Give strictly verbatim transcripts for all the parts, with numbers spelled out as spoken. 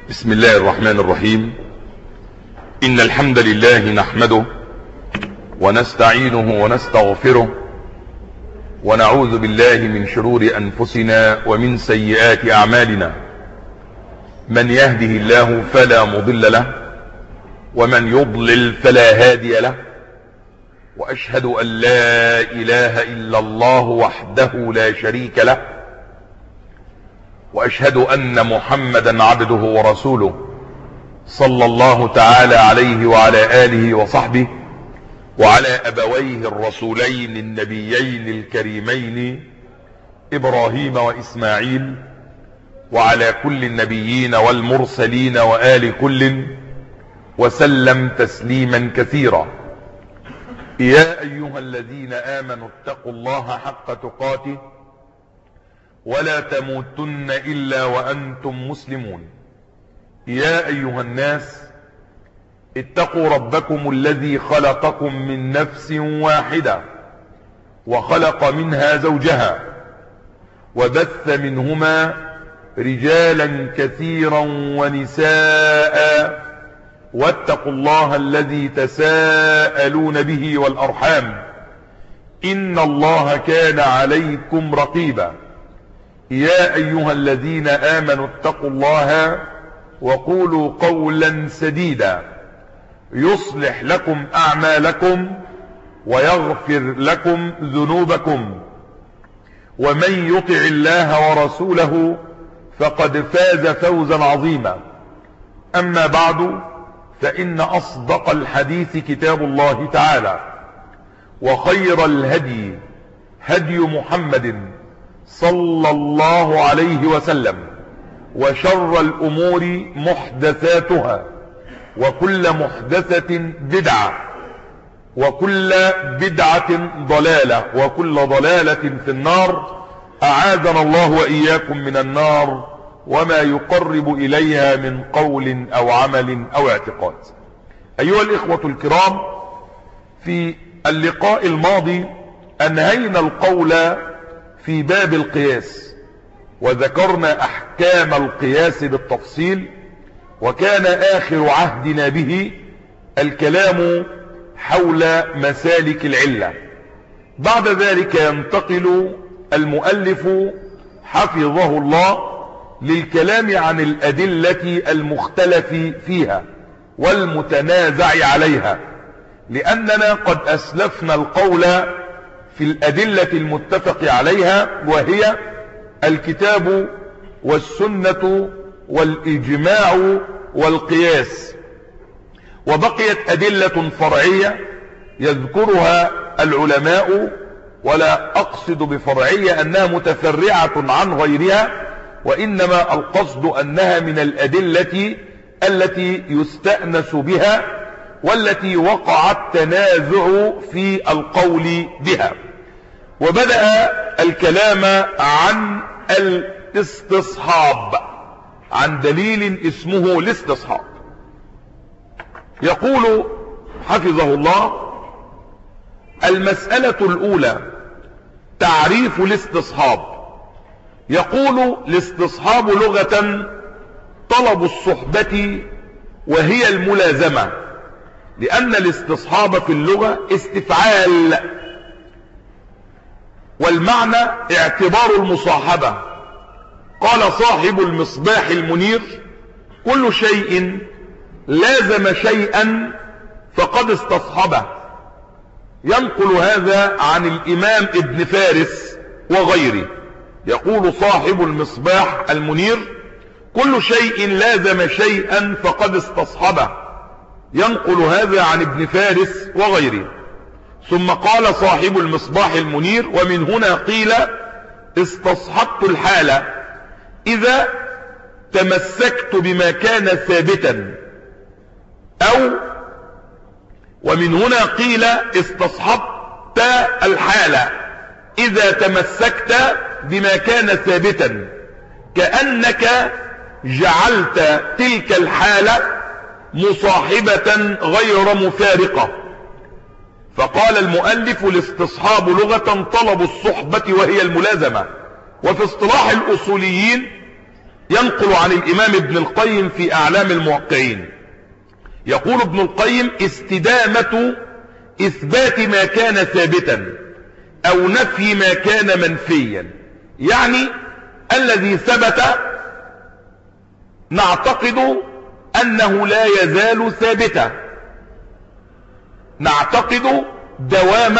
بسم الله الرحمن الرحيم. إن الحمد لله نحمده ونستعينه ونستغفره ونعوذ بالله من شرور أنفسنا ومن سيئات أعمالنا. من يهده الله فلا مضل له ومن يضلل فلا هادي له، وأشهد أن لا إله إلا الله وحده لا شريك له، وأشهد أن محمدا عبده ورسوله صلى الله تعالى عليه وعلى آله وصحبه وعلى أبويه الرسولين النبيين الكريمين إبراهيم وإسماعيل، وعلى كل النبيين والمرسلين وآل كل، وسلم تسليما كثيرا. يا أيها الذين آمنوا اتقوا الله حق تقاته ولا تموتن إلا وأنتم مسلمون. يا أيها الناس اتقوا ربكم الذي خلقكم من نفس واحدة وخلق منها زوجها وبث منهما رجالا كثيرا ونساء، واتقوا الله الذي تساءلون به والأرحام إن الله كان عليكم رقيبا. يا أيها الذين آمنوا اتقوا الله وقولوا قولا سديدا يصلح لكم أعمالكم ويغفر لكم ذنوبكم، ومن يطع الله ورسوله فقد فاز فوزا عظيما. أما بعد، فإن أصدق الحديث كتاب الله تعالى، وخير الهدي هدي محمد صلى الله عليه وسلم، وشر الأمور محدثاتها، وكل محدثة بدعة، وكل بدعة ضلالة، وكل ضلالة في النار. أعاذنا الله وإياكم من النار وما يقرب إليها من قول أو عمل أو اعتقاد. أيها الإخوة الكرام، في اللقاء الماضي أنهينا القول في باب القياس، وذكرنا أحكام القياس بالتفصيل، وكان آخر عهدنا به الكلام حول مسالك العلة. بعد ذلك ينتقل المؤلف حفظه الله للكلام عن الأدلة المختلف فيها والمتنازع عليها، لأننا قد أسلفنا القول في الأدلة المتفق عليها، وهي الكتاب والسنة والإجماع والقياس، وبقيت أدلة فرعية يذكرها العلماء، ولا أقصد بفرعية أنها متفرعة عن غيرها، وإنما القصد أنها من الأدلة التي يستأنس بها والتي وقع التنازع في القول بها. وبدأ الكلام عن الاستصحاب، عن دليل اسمه الاستصحاب. يقول حفظه الله: المسألة الأولى تعريف الاستصحاب. يقول: الاستصحاب لغة طلب الصحبة وهي الملازمة، لأن الاستصحاب في اللغة استفعال، والمعنى اعتبار المصاحبة. قال صاحب المصباح المنير: كل شيء لازم شيئا فقد استصحبه. ينقل هذا عن الإمام ابن فارس وغيره. يقول صاحب المصباح المنير: كل شيء لازم شيئا فقد استصحبه. ينقل هذا عن ابن فارس وغيره. ثم قال صاحب المصباح المنير: ومن هنا قيل استصحبت الحالة إذا تمسكت بما كان ثابتا، أو ومن هنا قيل استصحبت الحالة إذا تمسكت بما كان ثابتا، كأنك جعلت تلك الحالة مصاحبة غير مفارقة. فقال المؤلف: الاستصحاب لغة طلب الصحبة وهي الملازمة. وفي اصطلاح الأصوليين ينقل عن الإمام ابن القيم في أعلام الموقعين، يقول ابن القيم: استدامة إثبات ما كان ثابتا أو نفي ما كان منفيا، يعني الذي ثبت نعتقد أنه لا يزال ثابتا، نعتقد دوام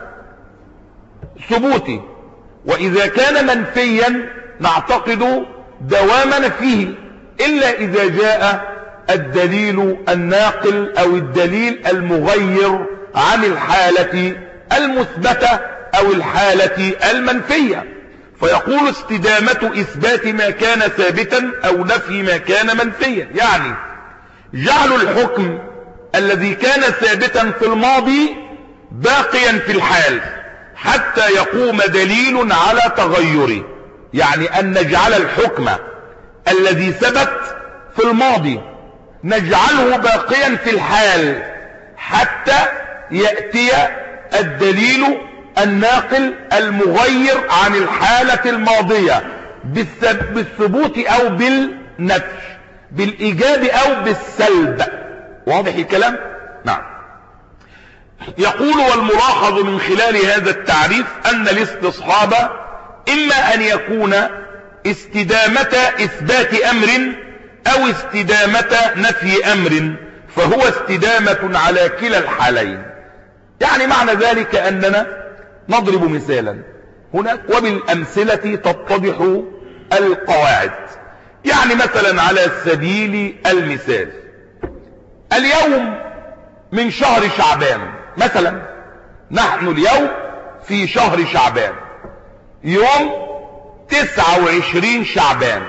ثبوته، وإذا كان منفيا نعتقد دوام نفيه، إلا إذا جاء الدليل الناقل أو الدليل المغير عن الحالة المثبتة أو الحالة المنفية. فيقول: استدامة إثبات ما كان ثابتا أو نفي ما كان منفيا، يعني جعل الحكم الذي كان ثابتا في الماضي باقيا في الحال حتى يقوم دليل على تغيره، يعني أن نجعل الحكم الذي ثبت في الماضي نجعله باقيا في الحال حتى يأتي الدليل الناقل المغير عن الحالة الماضية بالثبوت أو بالنفي، بالإيجاب أو بالسلب. واضح الكلام؟ نعم. يقول: والملاحظ من خلال هذا التعريف أن الاستصحاب إما أن يكون استدامة إثبات أمر أو استدامة نفي أمر، فهو استدامة على كلا الحالين. يعني معنى ذلك أننا نضرب مثالا هناك وبالأمثلة تتضح القواعد. يعني مثلا على سبيل المثال، اليوم من شهر شعبان، مثلا نحن اليوم في شهر شعبان، يوم تسعة وعشرين شعبان.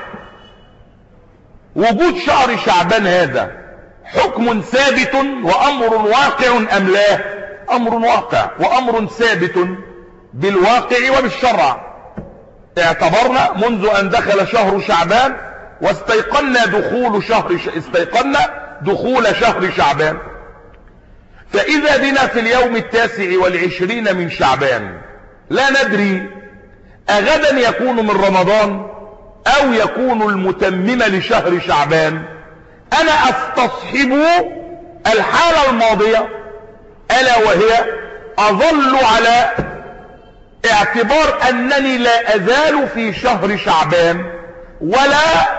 وجود شهر شعبان هذا حكم ثابت وأمر واقع أم لا؟ أمر واقع وأمر ثابت بالواقع وبالشرع. اعتبرنا منذ أن دخل شهر شعبان واستيقنا دخول شهر ش... استيقنا دخول شهر شعبان، فإذا بنا في اليوم التاسع والعشرين من شعبان لا ندري أغدا يكون من رمضان أو يكون المتمم لشهر شعبان. أنا أستصحب الحالة الماضية، ألا وهي أظل على اعتبار أنني لا أزال في شهر شعبان ولا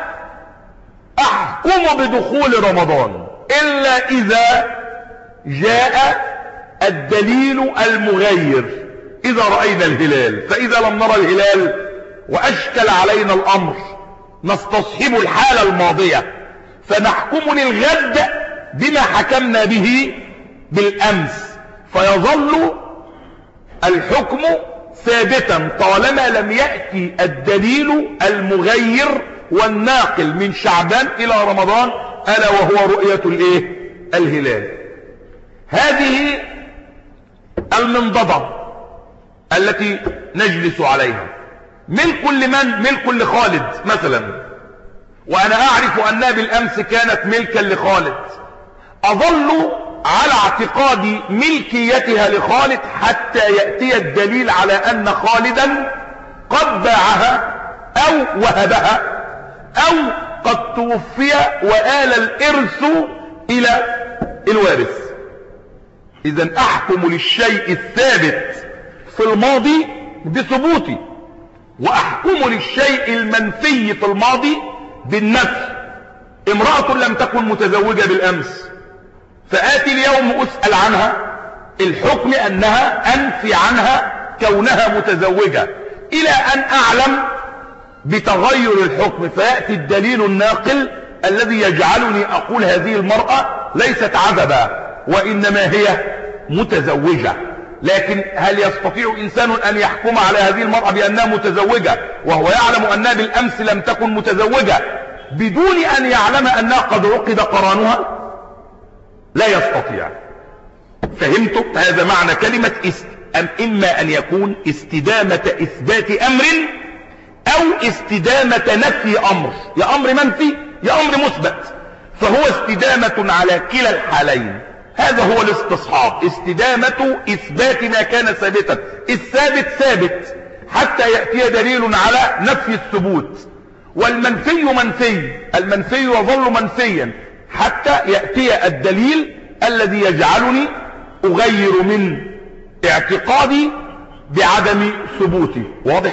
أحكم بدخول رمضان إلا إذا جاء الدليل المغير، إذا رأينا الهلال. فإذا لم نرى الهلال وأشكل علينا الأمر نستصحب الحالة الماضية فنحكم للغد بما حكمنا به بالأمس، فيظل الحكم ثابتا طالما لم يأتي الدليل المغير والناقل من شعبان إلى رمضان، ألا وهو رؤية الإيه؟ الهلال. هذه المنضدة التي نجلس عليها ملك لمن؟ ملك لخالد مثلا، وأنا أعرف أنها بالأمس كانت ملكا لخالد، أظل على اعتقاد ملكيتها لخالد حتى يأتي الدليل على أن خالدا قد باعها أو وهبها أو قد توفي وآل الإرث إلى الوارث. إذن أحكم للشيء الثابت في الماضي بثبوتي، وأحكم للشيء المنفي في الماضي بالنفي. امرأة لم تكن متزوجة بالأمس فآتي اليوم أسأل عنها، الحكم أنها أنفي عنها كونها متزوجة إلى أن أعلم بتغير الحكم، فيأتي الدليل الناقل الذي يجعلني أقول هذه المرأة ليست عزبا وإنما هي متزوجة. لكن هل يستطيع إنسان أن يحكم على هذه المرأة بأنها متزوجة وهو يعلم أنها بالأمس لم تكن متزوجة بدون أن يعلم أنها قد عقد قرانها؟ لا يستطيع. فهمتم؟ هذا معنى كلمة است... أم إما أن يكون استدامة إثبات أمر أو استدامة نفي أمر، يا أمر منفي يا أمر مثبت، فهو استدامة على كلا الحالين. هذا هو الاستصحاب، استدامة إثبات ما كان ثابتا. الثابت ثابت حتى يأتي دليل على نفي الثبوت، والمنفي منفي، المنفي يظل منفيا حتى يأتي الدليل الذي يجعلني أغير من اعتقادي بعدم ثبوتي. واضح؟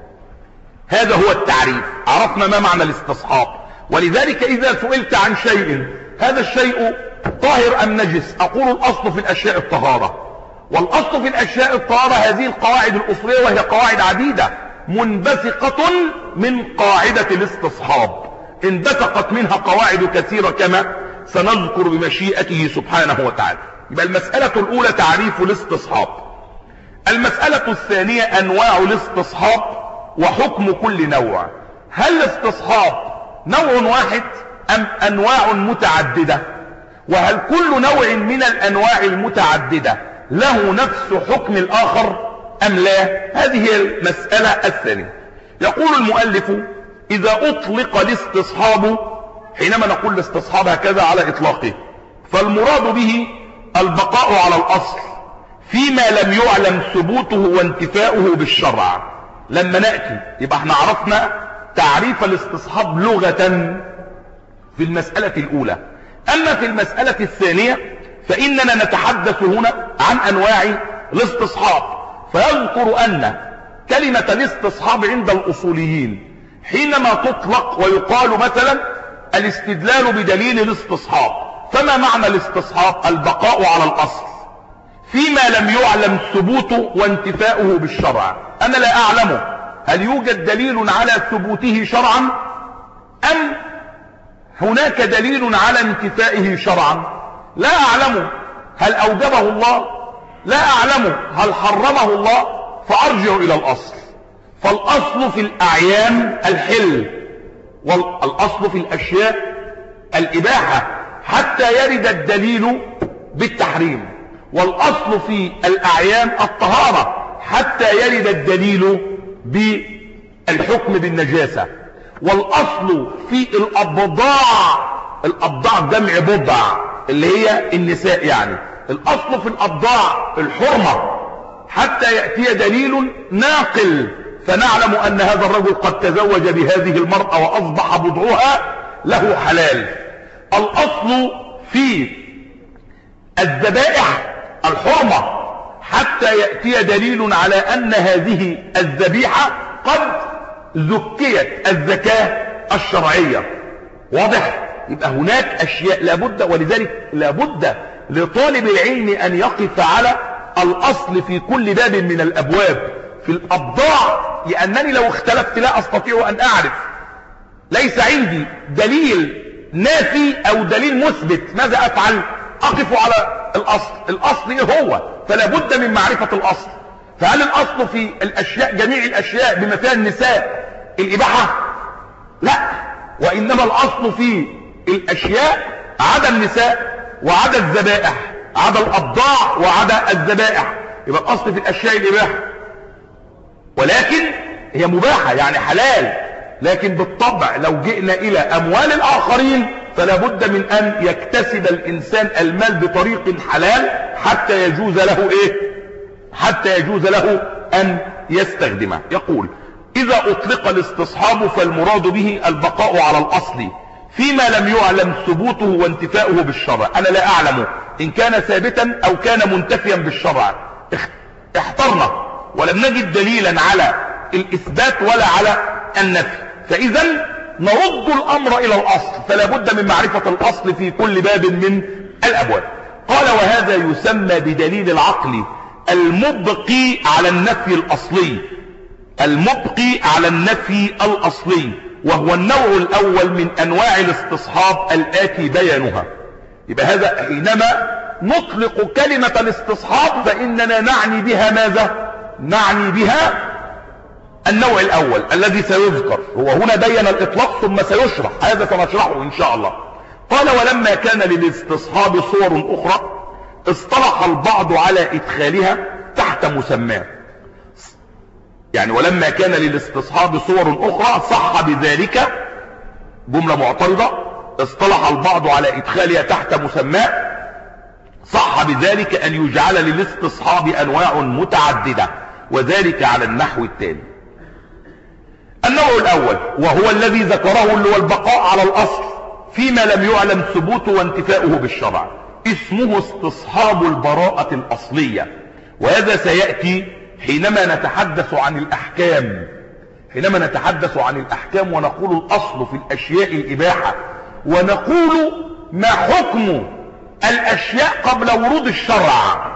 هذا هو التعريف. عرفنا ما معنى الاستصحاب. ولذلك إذا سئلت عن شيء هذا الشيء طاهر أم نجس، أقول الأصل في الأشياء الطهارة، والأصل في الأشياء الطهارة هذه القواعد الأصولية، وهي قواعد عديدة منبثقة من قاعدة الاستصحاب، انبثقت منها قواعد كثيرة كما سنذكر بمشيئته سبحانه وتعالى. يبقى المسألة الأولى تعريف الاستصحاب. المسألة الثانية أنواع الاستصحاب وحكم كل نوع. هل الاستصحاب نوع واحد أم أنواع متعددة؟ وهل كل نوع من الأنواع المتعددة له نفس حكم الآخر أم لا؟ هذه هي المسألة الثانية. يقول المؤلف إذا أطلق الاستصحاب، حينما نقول الاستصحاب هكذا على إطلاقه، فالمراد به البقاء على الأصل فيما لم يعلم ثبوته وانتفاؤه بالشرع. لما نأتي يبقى احنا عرفنا تعريف الاستصحاب لغة في المسألة الأولى. أما في المسألة الثانية فإننا نتحدث هنا عن أنواع الاستصحاب، فيذكر أن كلمة الاستصحاب عند الأصوليين حينما تطلق ويقال مثلا الاستدلال بدليل الاستصحاب، فما معنى الاستصحاب؟ البقاء على الأصل فيما لم يعلم ثبوته وانتفاؤه بالشرع. أنا لا أعلم هل يوجد دليل على ثبوته شرعا أم هناك دليل على انتفائه شرعا. لا أعلم هل أوجبه الله، لا أعلم هل حرمه الله، فأرجع إلى الأصل. فالأصل في الأعيان الحل، والأصل في الأشياء الإباحة حتى يرد الدليل بالتحريم، والأصل في الأعيان الطهارة حتى يرد الدليل بالحكم بالنجاسة، والأصل في الأبضاع، الأبضاع جمع بضع اللي هي النساء يعني، الأصل في الأبضاع الحرمة حتى يأتي دليل ناقل فنعلم أن هذا الرجل قد تزوج بهذه المرأة وأصبح بضعها له حلال. الأصل في الذبائح الحرمة حتى يأتي دليل على أن هذه الذبيحة قد زكيت الزكاة الشرعية. واضح؟ يبقى هناك أشياء لابد، ولذلك لابد لطالب العلم أن يقف على الأصل في كل باب من الأبواب. في الأبضاع لأنني لو اختلفت لا أستطيع أن أعرف، ليس عندي دليل نافي أو دليل مثبت، ماذا أفعل؟ أقف على الأصل. الأصل إيه هو؟ فلا بد من معرفة الأصل. فهل الأصل في الأشياء جميع الأشياء بما فيها النساء الإباحة؟ لا، وإنما الأصل في الأشياء عدا النساء وعدا الذبائح، عدا الأبضاع وعدا الذبائح. يبقى الأصل في الأشياء الإباحة، ولكن هي مباحة يعني حلال، لكن بالطبع لو جئنا إلى أموال الآخرين فلا بد من أن يكتسب الإنسان المال بطريق حلال حتى يجوز له إيه؟ حتى يجوز له أن يستخدمه. يقول إذا أطلق الاستصحاب فالمراد به البقاء على الأصل فيما لم يعلم ثبوته وانتفاؤه بالشرع. أنا لا أعلم إن كان ثابتا أو كان منتفيا بالشرع، احترنا ولم نجد دليلا على الإثبات ولا على النفي، فإذا نرد الأمر إلى الأصل. فلا بد من معرفة الأصل في كل باب من الأبواب. قال وهذا يسمى بدليل العقل المبقي على النفي الأصلي، المبقي على النفي الأصلي، وهو النوع الأول من أنواع الاستصحاب الآتي بيانها. يبقى هذا حينما نطلق كلمة الاستصحاب فإننا نعني بها ماذا؟ نعني بها النوع الأول الذي سيذكر. هو هنا بين الإطلاق ثم سيشرح، هذا سنشرحه إن شاء الله. قال ولما كان للاستصحاب صور أخرى اصطلح البعض على إدخالها تحت مسماه. يعني ولما كان للاستصحاب صور أخرى صح بذلك، جملة معترضة، اصطلح البعض على إدخالها تحت مسماه، صح بذلك أن يجعل للاستصحاب أنواع متعددة، وذلك على النحو التالي. النوع الاول وهو الذي ذكره اللي هو البقاء على الاصل فيما لم يعلم ثبوته وانتفاؤه بالشرع، اسمه استصحاب البراءة الاصلية، وهذا سيأتي حينما نتحدث عن الاحكام حينما نتحدث عن الاحكام ونقول الاصل في الاشياء الاباحة، ونقول ما حكم الاشياء قبل ورود الشرع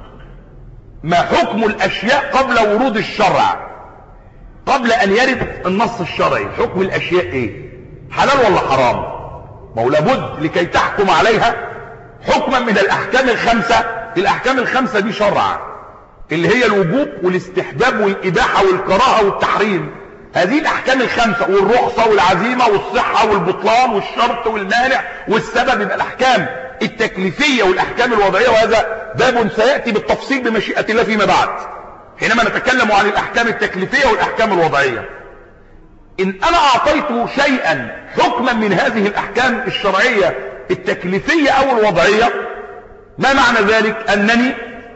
ما حكم الاشياء قبل ورود الشرع قبل ان يرد النص الشرعي. حكم الاشياء ايه؟ حلال ولا حرام؟ ما هو لابد لكي تحكم عليها حكما من الاحكام الخمسة. الاحكام الخمسة دي شرع، اللي هي الوجوب والاستحباب والاباحة والكراهة والتحريم. هذه الاحكام الخمسة، والرخصة والعزيمة والصحة والبطلان والشرط والمانع والسبب. يبقى الاحكام التكليفية والاحكام الوضعية، وهذا باب سيأتي بالتفصيل بمشيئة الله فيما بعد حينما نتكلم عن الاحكام التكليفية والاحكام الوضعية. ان انا اعطيت شيئا حكما من هذه الاحكام الشرعية التكليفية او الوضعية، ما معنى ذلك؟ انني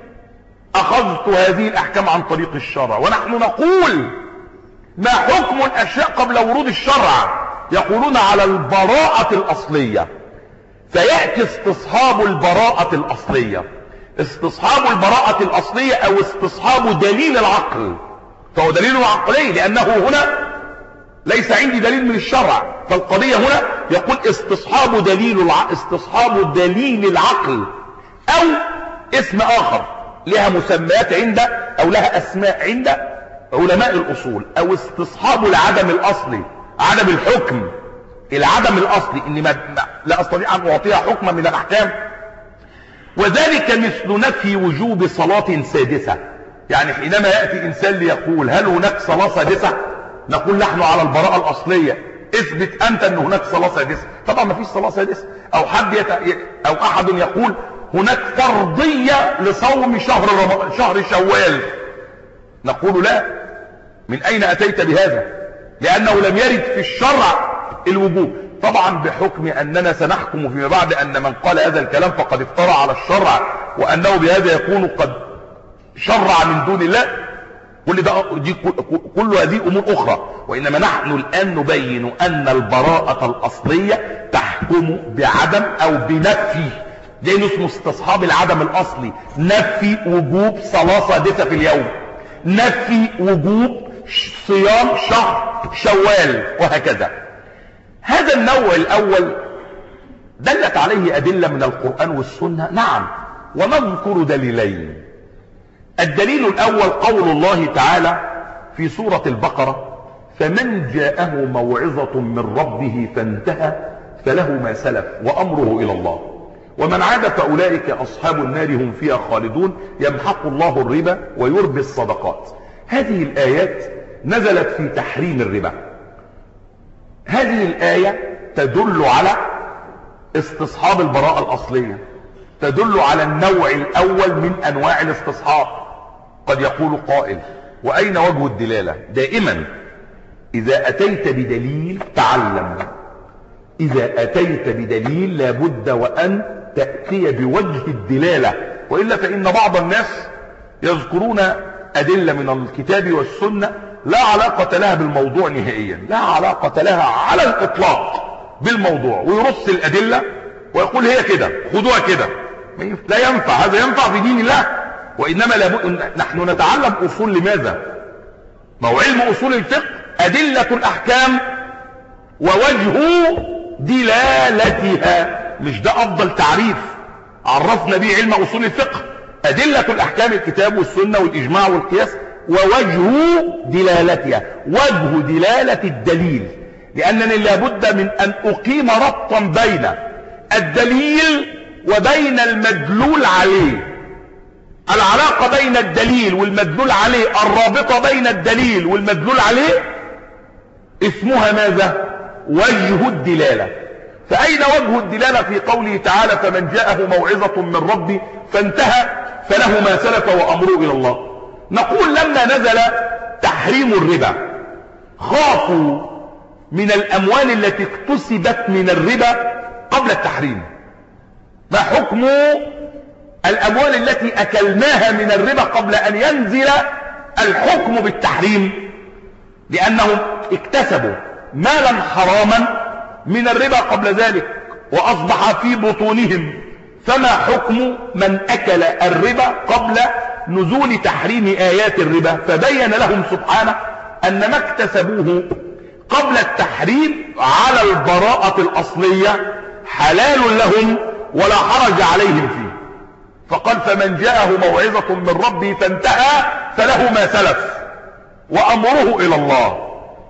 اخذت هذه الاحكام عن طريق الشرع. ونحن نقول ما حكم الاشياء قبل ورود الشرع؟ يقولون على البراءة الاصلية. فيأتي استصحاب البراءة الاصلية. استصحاب البراءة الاصلية او استصحاب دليل العقل، فهو دليل عقلي لانه هنا ليس عندي دليل من الشرع، فالقضية هنا يقول استصحاب دليل الع... استصحاب دليل العقل، او اسم اخر لها مسميات عند او لها اسماء عند علماء الاصول، او استصحاب العدم الاصلي، عدم الحكم، العدم الاصلي، اني ما لا استطيع ان اعطيها حكما من الاحكام. وذلك مثل نفي وجوب صلاة سادسة. يعني حينما يأتي انسان ليقول هل هناك صلاة سادسة، نقول نحن على البراءة الاصلية، اثبت انت ان هناك صلاة سادسة. طبعا ما فيش صلاة سادسة. او حد يت... او احد يقول هناك فرضية لصوم شهر رمضان شهر شوال، نقول لا. من اين اتيت بهذا؟ لانه لم يرد في الشرع الوجوب. طبعا بحكم اننا سنحكم فيما بعد ان من قال هذا الكلام فقد افترى على الشرع، وانه بهذا يكون قد شرع من دون الله. كل ده دي كل هذه امور اخرى. وانما نحن الان نبين ان البراءة الاصلية تحكم بعدم او بنفي، ده اسمه استصحاب العدم الاصلي. نفي وجوب صلاة سادسة في اليوم، نفي وجوب صيام شهر شوال، وهكذا. هذا النوع الاول دلت عليه ادلة من القرآن والسنة، نعم، ونذكر دليلين. الدليل الاول قول الله تعالى في سورة البقرة: فمن جاءه موعظة من ربه فانتهى فله ما سلف وامره الى الله ومن عاد فاولئك اصحاب النار هم فيها خالدون يمحق الله الربا ويربي الصدقات. هذه الايات نزلت في تحريم الربا. هذه الاية تدل على استصحاب البراءة الاصلية، تدل على النوع الاول من انواع الاستصحاب. قد يقول قائل: واين وجه الدلالة؟ دائما اذا اتيت بدليل تعلم، اذا اتيت بدليل لابد وان تأتي بوجه الدلالة، وإلا فإن بعض الناس يذكرون أدلة من الكتاب والسنة لا علاقة لها بالموضوع نهائيا، لا علاقة لها على الإطلاق بالموضوع، ويرص الأدلة ويقول هي كده، خدوها كده. لا ينفع هذا، ينفع في دين الله. وإنما لابد نحن نتعلم أصول. لماذا؟ ما هو علم أصول الفقه أدلة الأحكام ووجه دلالتها. مش ده افضل تعريف عرفنا به علم اصول الفقه؟ ادلة الاحكام الكتاب والسنة والاجماع والقياس، ووجه دلالتها، وجه دلالة الدليل. لانني لابد من ان اقيم ربطا بين الدليل وبين المدلول عليه. العلاقة بين الدليل والمدلول عليه، الرابطة بين الدليل والمدلول عليه اسمها ماذا؟ وجه الدلالة. فأين وجه الدلالة في قوله تعالى: فمن جاءه موعظة من ربه فانتهى فله ما سلف وأمره إلى الله؟ نقول لما نزل تحريم الربا خافوا من الأموال التي اكتسبت من الربا قبل التحريم. ما حكم الأموال التي أكلناها من الربا قبل أن ينزل الحكم بالتحريم؟ لأنهم اكتسبوا مالا حراما من الربا قبل ذلك وأصبح في بطونهم. فما حكم من أكل الربا قبل نزول تحريم آيات الربا؟ فبين لهم سبحانه أن ما اكتسبوه قبل التحريم على البراءة الأصلية حلال لهم ولا حرج عليهم فيه. فقال فمن جاءه موعظة من ربه فانتهى فله ما سلف وأمره إلى الله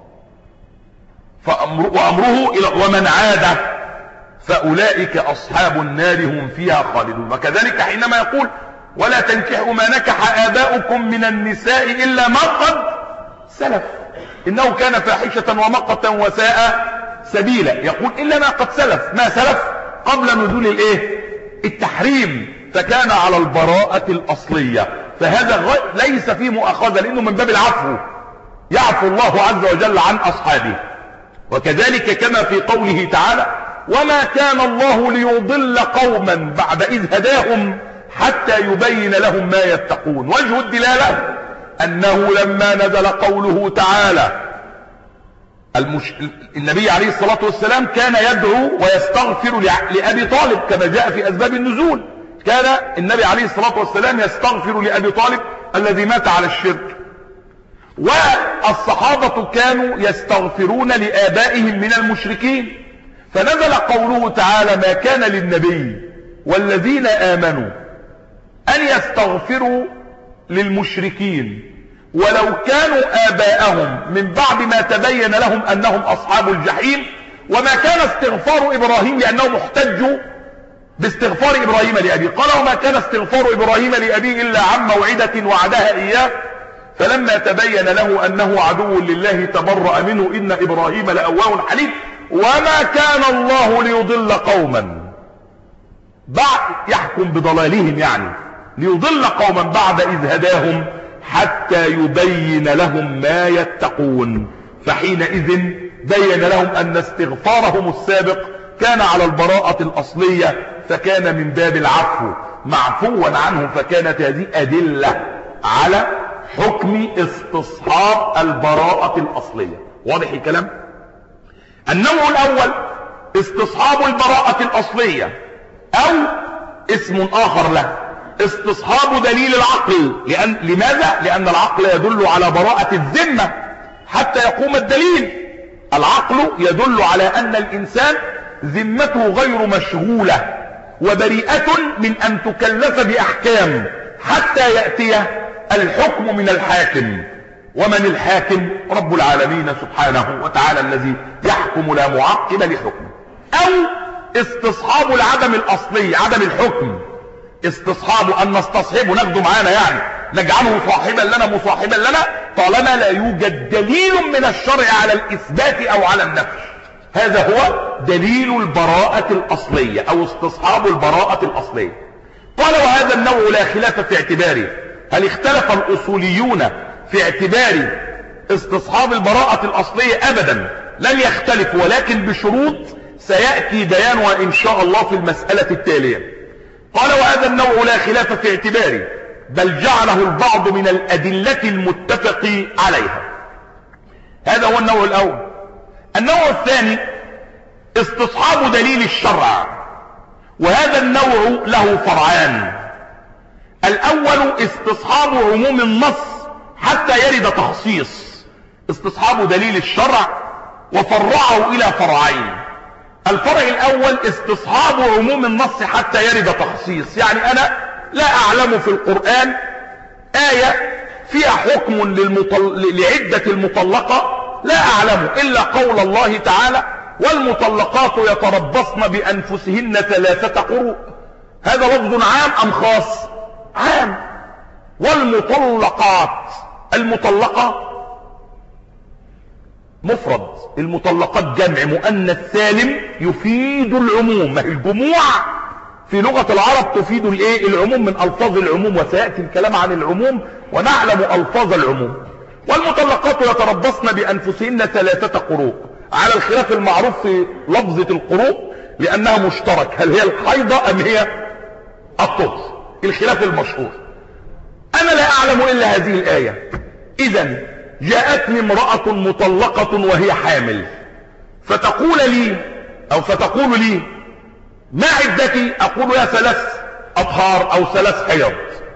فأمر وأمره إلى ومن عاد فأولئك أصحاب النار هم فيها خالدون. وكذلك حينما يقول ولا تنكحوا ما نكح آباؤكم من النساء إلا ما قد سلف إنه كان فاحشة ومقتا وساء سبيلا، يقول إلا ما قد سلف، ما سلف قبل نزول الايه التحريم، فكان على البراءة الأصلية. فهذا ليس فيه مؤاخذة لأنه من باب العفو، يعفو الله عز وجل عن أصحابه. وكذلك كما في قوله تعالى وما كان الله ليضل قوما بعد إذ هداهم حتى يبين لهم ما يتقون. وجه الدلالة أنه لما نزل قوله تعالى المش... النبي عليه الصلاة والسلام كان يدعو ويستغفر لأبي طالب كما جاء في أسباب النزول. كان النبي عليه الصلاة والسلام يستغفر لأبي طالب الذي مات على الشرك، والصحابة كانوا يستغفرون لآبائهم من المشركين. فنزل قوله تعالى ما كان للنبي والذين آمنوا أن يستغفروا للمشركين ولو كانوا آباءهم من بعد ما تبين لهم أنهم أصحاب الجحيم. وما كان استغفار إبراهيم لأنهم احتجوا باستغفار إبراهيم لأبيه، قال وما كان استغفار إبراهيم لأبيه إلا عن موعدة وعدها إياه فلما تبين له أنه عدو لله تبرأ منه إن إبراهيم لأواه حليم. وما كان الله ليضل قوما بعد يحكم بضلالهم، يعني ليضل قوما بعد إذ هداهم حتى يبين لهم ما يتقون. فحينئذ بين لهم أن استغفارهم السابق كان على البراءة الأصلية فكان من باب العفو معفوا عنه. فكانت هذه أدلة على حكم استصحاب البراءة الأصلية. واضح الكلام؟ النوع الأول استصحاب البراءة الأصلية، أو اسم آخر له استصحاب دليل العقل. لأن لماذا؟ لأن العقل يدل على براءة الذمة حتى يقوم الدليل. العقل يدل على أن الإنسان ذمته غير مشغولة وبريئة من أن تكلف بأحكام حتى يأتي الحكم من الحاكم. ومن الحاكم؟ رب العالمين سبحانه وتعالى الذي يحكم لا معقب لحكمه. أو استصحاب العدم الأصلي، عدم الحكم، استصحاب أن نستصحبه ناخده معانا، يعني نجعله صاحبا لنا مصاحبا لنا طالما لا يوجد دليل من الشرع على الإثبات أو على النفي. هذا هو دليل البراءة الأصلية أو استصحاب البراءة الأصلية. قال وهذا النوع لا خلاف في اعتباره. هل اختلف الأصوليون في اعتبار استصحاب البراءة الأصلية؟ أبدا لن يختلف، ولكن بشروط سيأتي بيانها إن شاء الله في المسألة التالية. قال وهذا النوع لا خلاف في اعتباره بل جعله البعض من الأدلة المتفق عليها. هذا هو النوع الأول. النوع الثاني استصحاب دليل الشرع، وهذا النوع له فرعان. الأول استصحاب عموم النص حتى يرد تخصيص، استصحاب دليل الشرع وفرعه إلى فرعين. الفرع الأول استصحاب عموم النص حتى يرد تخصيص، يعني أنا لا أعلم في القرآن آية فيها حكم للمطل... لعدة المطلقة، لا أعلم إلا قول الله تعالى والمطلقات يتربصن بأنفسهن ثلاثة قروء. هذا لفظ عام أم خاص؟ عام. والمطلقات، المطلقة مفرد، المطلقات جمع مؤنث سالم يفيد العموم. الجموع في لغة العرب تفيد الايه؟ العموم من الفاظ العموم، وسيأتي الكلام عن العموم ونعلم الفاظ العموم. والمطلقات يتربصن بأنفسهن ثلاثة قروء، على الخلاف المعروف في لفظة القروء لأنها مشترك، هل هي الحيضة أم هي الطهر؟ الخلاف المشهور. أنا لا أعلم إلا هذه الآية. إذن جاءتني امرأة مطلقة وهي حامل، فتقول لي او فتقول لي ما عدتي؟ اقول يا ثلاث اطهار او ثلاث حيض.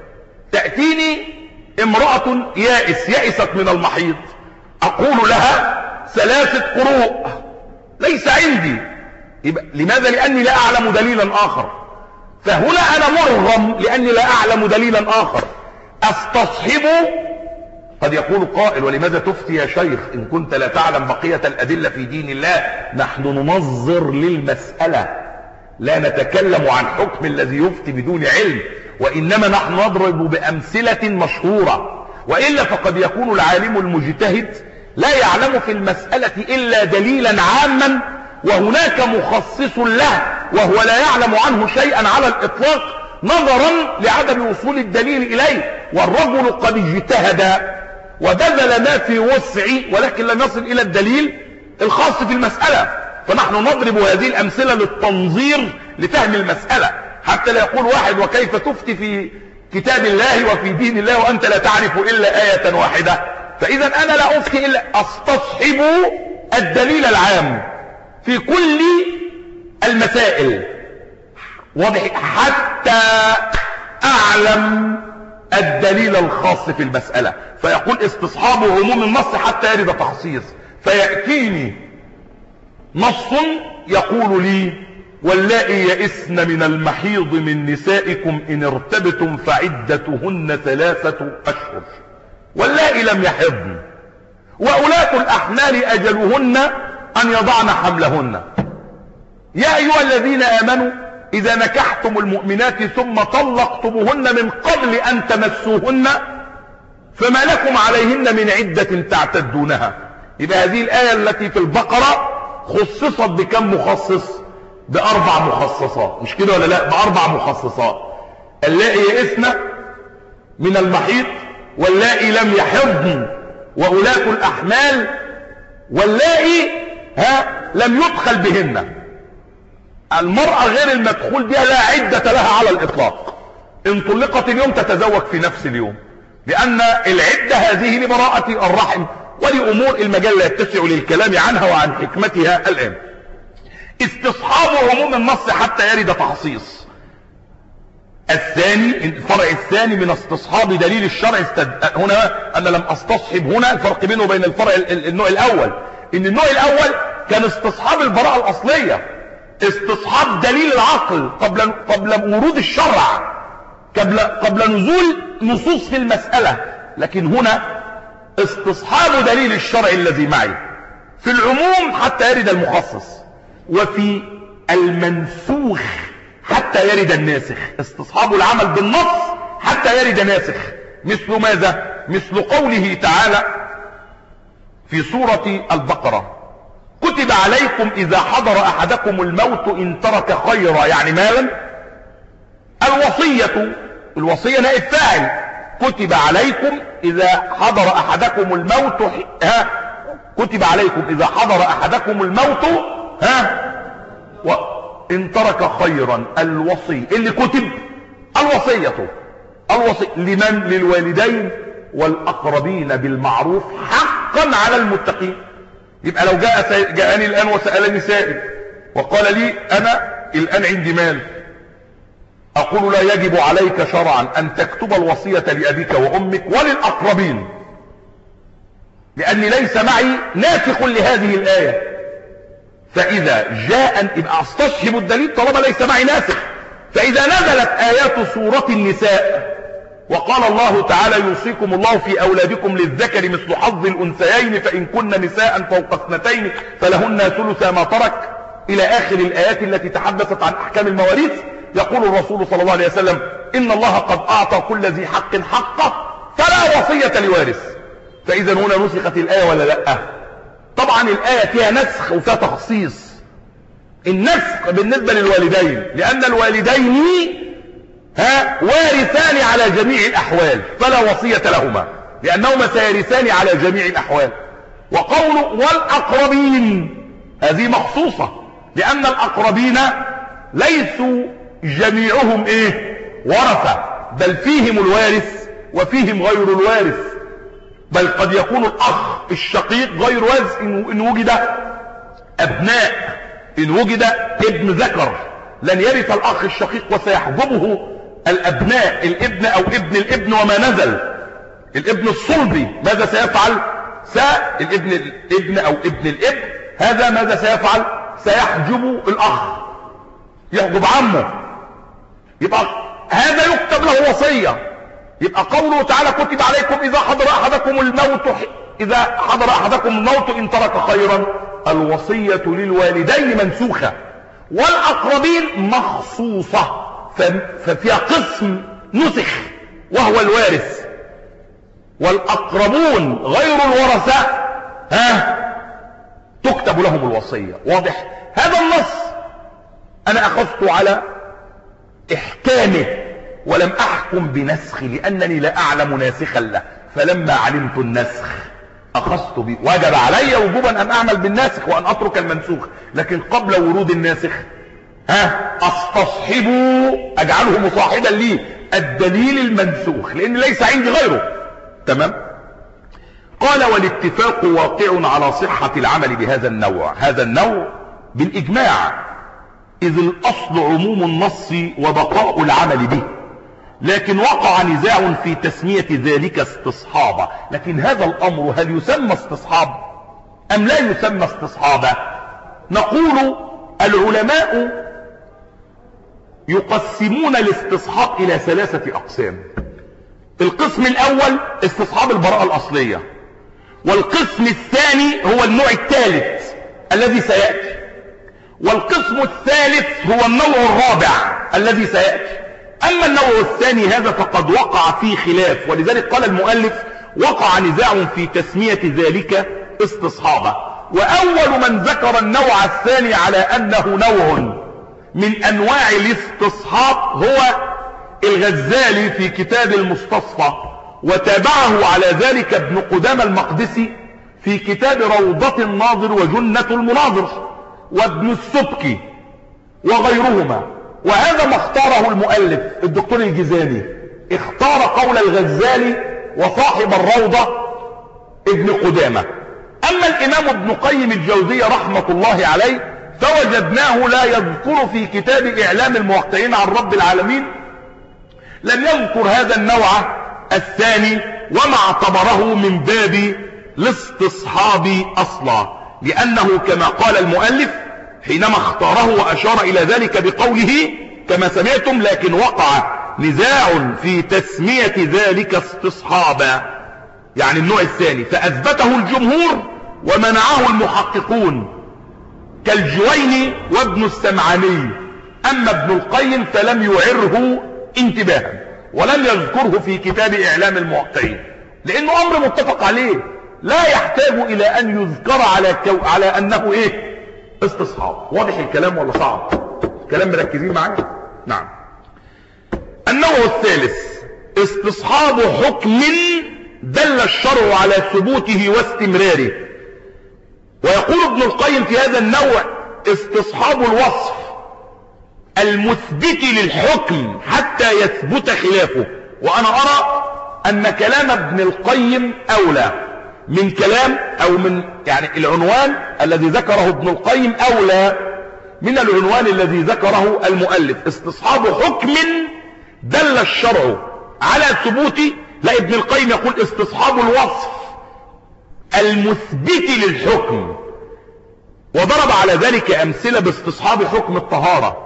تأتيني امرأة يائس يائست من المحيض، اقول لها ثلاثة قروء، ليس عندي. يبقى لماذا؟ لاني لا اعلم دليلا اخر. فهنا انا مرغم لاني لا اعلم دليلا اخر. استصحب. قد يقول قائل ولماذا تفتي يا شيخ ان كنت لا تعلم بقية الادلة في دين الله؟ نحن ننظر للمسألة، لا نتكلم عن حكم الذي يفتي بدون علم، وانما نحن نضرب بامثلة مشهورة. وإلا فقد يكون العالم المجتهد لا يعلم في المسألة إلا دليلا عاما، وهناك مخصص له وهو لا يعلم عنه شيئا على الإطلاق نظرا لعدم وصول الدليل إليه. والرجل قد اجتهد وبذل ما في وسعه ولكن لم يصل إلى الدليل الخاص في المسألة. فنحن نضرب هذه الأمثلة للتنظير لفهم المسألة، حتى لا يقول واحد وكيف تفتي في كتاب الله وفي دين الله وأنت لا تعرف إلا آية واحدة. فإذا أنا لا أفتي إلا أستصحب الدليل العام في كل المسائل، واضح، حتى أعلم الدليل الخاص في المسألة. فيقول استصحاب عموم النص حتى يرد تخصيص. فيأتيني نص يقول لي واللائي يئسن من المحيض من نسائكم إن ارتبتم فعدتهن ثلاثة أشهر واللائي لم يحضن وأولاة الأحمال أجلهن أن يضعن حملهن. يا أيها الذين آمنوا إذا نكحتم المؤمنات ثم طلقتموهن من قبل أن تمسوهن فما لكم عليهن من عدة تعتدونها. يبقى هذه الآية التي في البقرة خصصت بكم مخصص؟ بأربع مخصصات، مش كده ولا لا؟ بأربع مخصصات. اللائي يئسن من المحيض واللائي لم يحضن وأولاة الأحمال واللائي ها لم يدخل بهن. المرأة غير المدخول بها لا عدة لها على الإطلاق، إن طلقت اليوم تتزوج في نفس اليوم، لأن العدة هذه لبراءة الرحم ولأمور المجال لا يتسع للكلام عنها وعن حكمتها الآن. استصحاب عموم النص حتى يرد تخصيص. الثاني، الفرع الثاني من استصحاب دليل الشرع استد... هنا أنا لم استصحب، هنا الفرق بينه وبين الفرع النوع الأول، إن النوع الأول كان استصحاب البراءة الأصلية، استصحاب دليل العقل قبل قبل ورود الشرع، قبل قبل نزول نصوص في المسألة. لكن هنا استصحاب دليل الشرع الذي معي في العموم حتى يرد المخصص، وفي المنسوخ حتى يرد الناسخ. استصحاب العمل بالنص حتى يرد ناسخ. مثل ماذا؟ مثل قوله تعالى في سورة البقرة كتب عليكم إذا حضر أحدكم الموت إن ترك خيرا، يعني مالا، الوصية. الوصية نائب فاعل. كتب عليكم إذا حضر أحدكم الموت ها كتب عليكم إذا حضر أحدكم الموت ها وإن ترك خيرا الوصي. اللي كتب الوصية الوصي لمن؟ للوالدين والأقربين بالمعروف حقا على المتقين. يبقى لو جاء جاءني الآن وسألني سائل وقال لي أنا الآن عندي مال، أقول لا يجب عليك شرعا أن تكتب الوصية لأبيك وأمك وللأقربين، لأني ليس معي ناسخ لهذه الآية. فإذا جاء يبقى استصحب الدليل طالما ليس معي ناسخ. فإذا نزلت آيات سورة النساء وقال الله تعالى يوصيكم الله في أولادكم للذكر مثل حظ الأنثيين فإن كن نساء فوق اثنتين فلهن ثلث ما ترك إلى آخر الآيات التي تحدثت عن أحكام المواريث، يقول الرسول صلى الله عليه وسلم إن الله قد أعطى كل ذي حق حقه فلا وصية لوارث. فإذا هنا نسخت الآية ولا لا؟ طبعا الآية فيها نسخ وفيها تخصيص. النسخ بالنسبة للوالدين لأن الوالدين ها وارثان على جميع الأحوال فلا وصية لهما لأنهما سيرثان على جميع الأحوال. وقوله والأقربين هذه مخصوصة لأن الأقربين ليسوا جميعهم ايه ورثة، بل فيهم الوارث وفيهم غير الوارث. بل قد يكون الأخ الشقيق غير وارث إن وجد أبناء، إن وجد ابن ذكر لن يرث الأخ الشقيق وسيحجبه الأبناء، الابن أو ابن الابن وما نزل. الابن الصلبي ماذا سيفعل؟ الابن الابن أو ابن الابن هذا ماذا سيفعل؟ سيحجب الأخ، يحجب عمه. يبقى هذا يكتب له وصية. يبقى قوله تعالى كتب عليكم إذا حضر أحدكم الموت إذا حضر أحدكم الموت إن ترك خيرا الوصية للوالدين منسوخة، والأقربين مخصوصة ففيها قسم نسخ وهو الوارث، والأقربون غير الورثة ها تكتب لهم الوصية. واضح؟ هذا النص أنا أخذت على إحكامه ولم أحكم بنسخ لأنني لا أعلم ناسخا له، فلما علمت النسخ أخذت به، وجب علي وجوبا أن أعمل بالناسخ وأن أترك المنسوخ، لكن قبل ورود الناسخ ها استصحبه، أجعله مصاحبا لي الدليل المنسوخ لأن ليس عندي غيره. تمام؟ قال والاتفاق واقع على صحة العمل بهذا النوع، هذا النوع بالإجماع، إذ الأصل عموم النص وبقاء العمل به، لكن وقع نزاع في تسمية ذلك استصحابا. لكن هذا الأمر هل يسمى استصحاب أم لا يسمى استصحابا؟ نقول العلماء يقسمون الاستصحاب إلى ثلاثة أقسام. القسم الأول استصحاب البراءة الأصلية، والقسم الثاني هو النوع الثالث الذي سيأتي، والقسم الثالث هو النوع الرابع الذي سيأتي. أما النوع الثاني هذا فقد وقع فيه خلاف، ولذلك قال المؤلف وقع نزاع في تسمية ذلك استصحابا. وأول من ذكر النوع الثاني على أنه نوع من أنواع الاستصحاب هو الغزالي في كتاب المستصفى، وتابعه على ذلك ابن قدامة المقدسي في كتاب روضة الناظر وجنة المناظر، وابن السبكي وغيرهما. وهذا ما اختاره المؤلف الدكتور الجزاني، اختار قول الغزالي وصاحب الروضة ابن قدامة. أما الإمام ابن قيم الجوزية رحمة الله عليه فوجدناه لا يذكر في كتاب إعلام الموقعين عن رب العالمين، لم يذكر هذا النوع الثاني وما اعتبره من باب الاستصحاب أصلا، لأنه كما قال المؤلف حينما اختاره وأشار إلى ذلك بقوله كما سمعتم لكن وقع نزاع في تسمية ذلك استصحابا، يعني النوع الثاني، فأثبته الجمهور ومنعه المحققون كالجويني وابن السمعاني. أما ابن القيم فلم يعره انتباها ولم يذكره في كتاب إعلام الموقعين، لأنه أمر متفق عليه لا يحتاج إلى أن يذكر على, كو... على أنه إيه استصحاب. واضح الكلام ولا صعب؟ كلام مركزين معايا؟ نعم. النوع الثالث استصحاب حكم دل الشرع على ثبوته واستمراره. ويقول ابن القيم في هذا النوع استصحاب الوصف المثبت للحكم حتى يثبت خلافه. وأنا أرى أن كلام ابن القيم أولى من كلام أو من يعني العنوان الذي ذكره ابن القيم أولى من العنوان الذي ذكره المؤلف، استصحاب حكم دل الشرع على ثبوته. لا، ابن القيم يقول استصحاب الوصف المثبت للحكم، وضرب على ذلك أمثلة باستصحاب حكم الطهارة.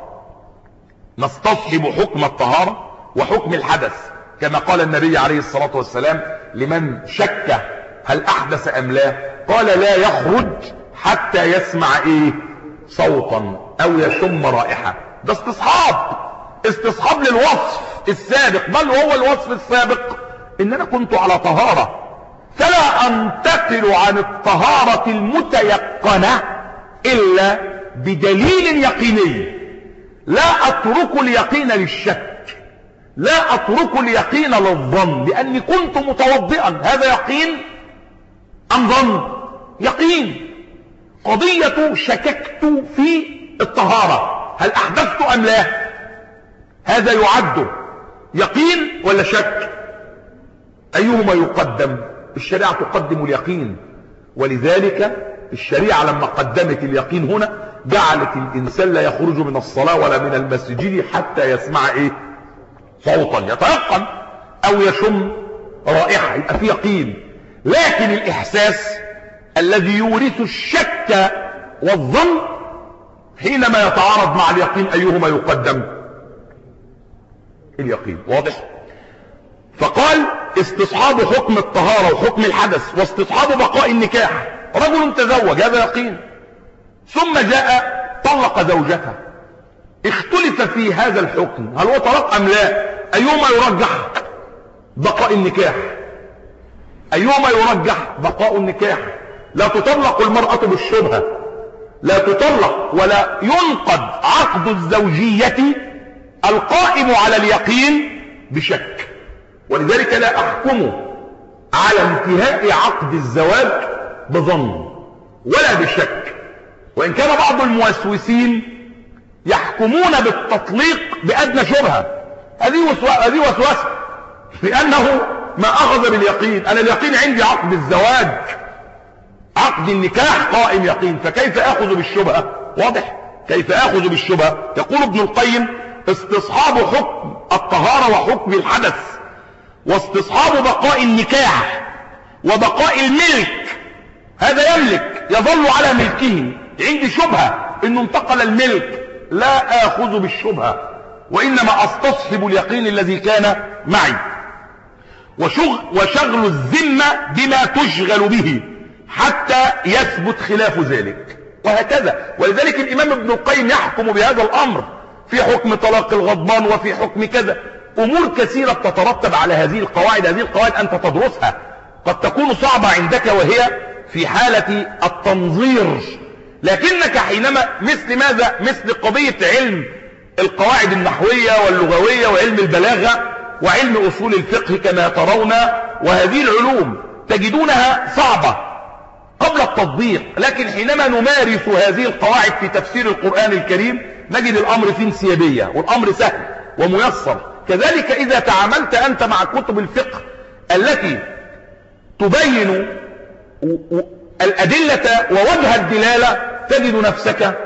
نستصحب حكم الطهارة وحكم الحدث كما قال النبي عليه الصلاة والسلام لمن شك هل أحدث أم لا، قال لا يخرج حتى يسمع إيه صوتا أو يشم رائحة. ده استصحاب، استصحاب للوصف السابق، بل هو الوصف السابق إن أنا كنت على طهارة، فلا أنتقل عن الطهارة المتيقنة إلا بدليل يقيني. لا أترك اليقين للشك، لا أترك اليقين للظن، لأني كنت متوضئا. هذا يقين أم ظن؟ يقين. قضية شككت في الطهارة هل أحدثت أم لا، هذا يعد يقين ولا شك؟ أيهما يقدم؟ الشريعة تقدم اليقين، ولذلك الشريعة لما قدمت اليقين هنا جعلت الإنسان لا يخرج من الصلاة ولا من المسجد حتى يسمع إيه؟ صوتا يتيقن أو يشم رائحة، يبقى في يقين. لكن الإحساس الذي يورث الشك والظن حينما يتعارض مع اليقين أيهما يقدم؟ اليقين. واضح؟ فقال استصحاب حكم الطهارة وحكم الحدث واستصحاب بقاء النكاح. رجل تزوج، هذا يقين، ثم جاء طلق زوجته، اختلف في هذا الحكم، هل هو طلاق أم لا؟ أيهما يرجح؟ بقاء النكاح. أيهما يرجح؟ بقاء النكاح. لا تطلق المرأة بالشبهة، لا تطلق ولا ينقض عقد الزوجية القائم على اليقين بشك. ولذلك لا أحكم على انتهاء عقد الزواج بظن ولا بشك، وإن كان بعض الموسوسين يحكمون بالتطليق بأدنى شبهة. هذه وسوسة، لأنه ما أخذ باليقين. أنا اليقين عندي عقد الزواج، عقد النكاح قائم يقين، فكيف أخذ بالشبهة؟ واضح؟ كيف أخذ بالشبهة؟ يقول ابن القيم استصحاب حكم الطهارة وحكم الحدث واستصحاب بقاء النكاح وبقاء الملك. هذا يملك يظل على ملكه، عندي شبهة انه انتقل الملك، لا آخذ بالشبهة وإنما استصحب اليقين الذي كان معي. وشغل, وشغل الذمة بما تشغل به حتى يثبت خلاف ذلك، وهكذا. ولذلك الإمام ابن القيم يحكم بهذا الأمر في حكم طلاق الغضبان وفي حكم كذا. أمور كثيرة تترتب على هذه القواعد. هذه القواعد أنت تدرسها، قد تكون صعبة عندك وهي في حالة التنظير، لكنك حينما مثل ماذا؟ مثل قضية علم القواعد النحوية واللغوية وعلم البلاغة وعلم أصول الفقه كما ترون، وهذه العلوم تجدونها صعبة قبل التطبيق، لكن حينما نمارس هذه القواعد في تفسير القرآن الكريم نجد الأمر فيه انسيابية والأمر سهل وميسر. كذلك إذا تعاملت أنت مع كتب الفقه التي تبين الأدلة ووجه الدلالة تجد نفسك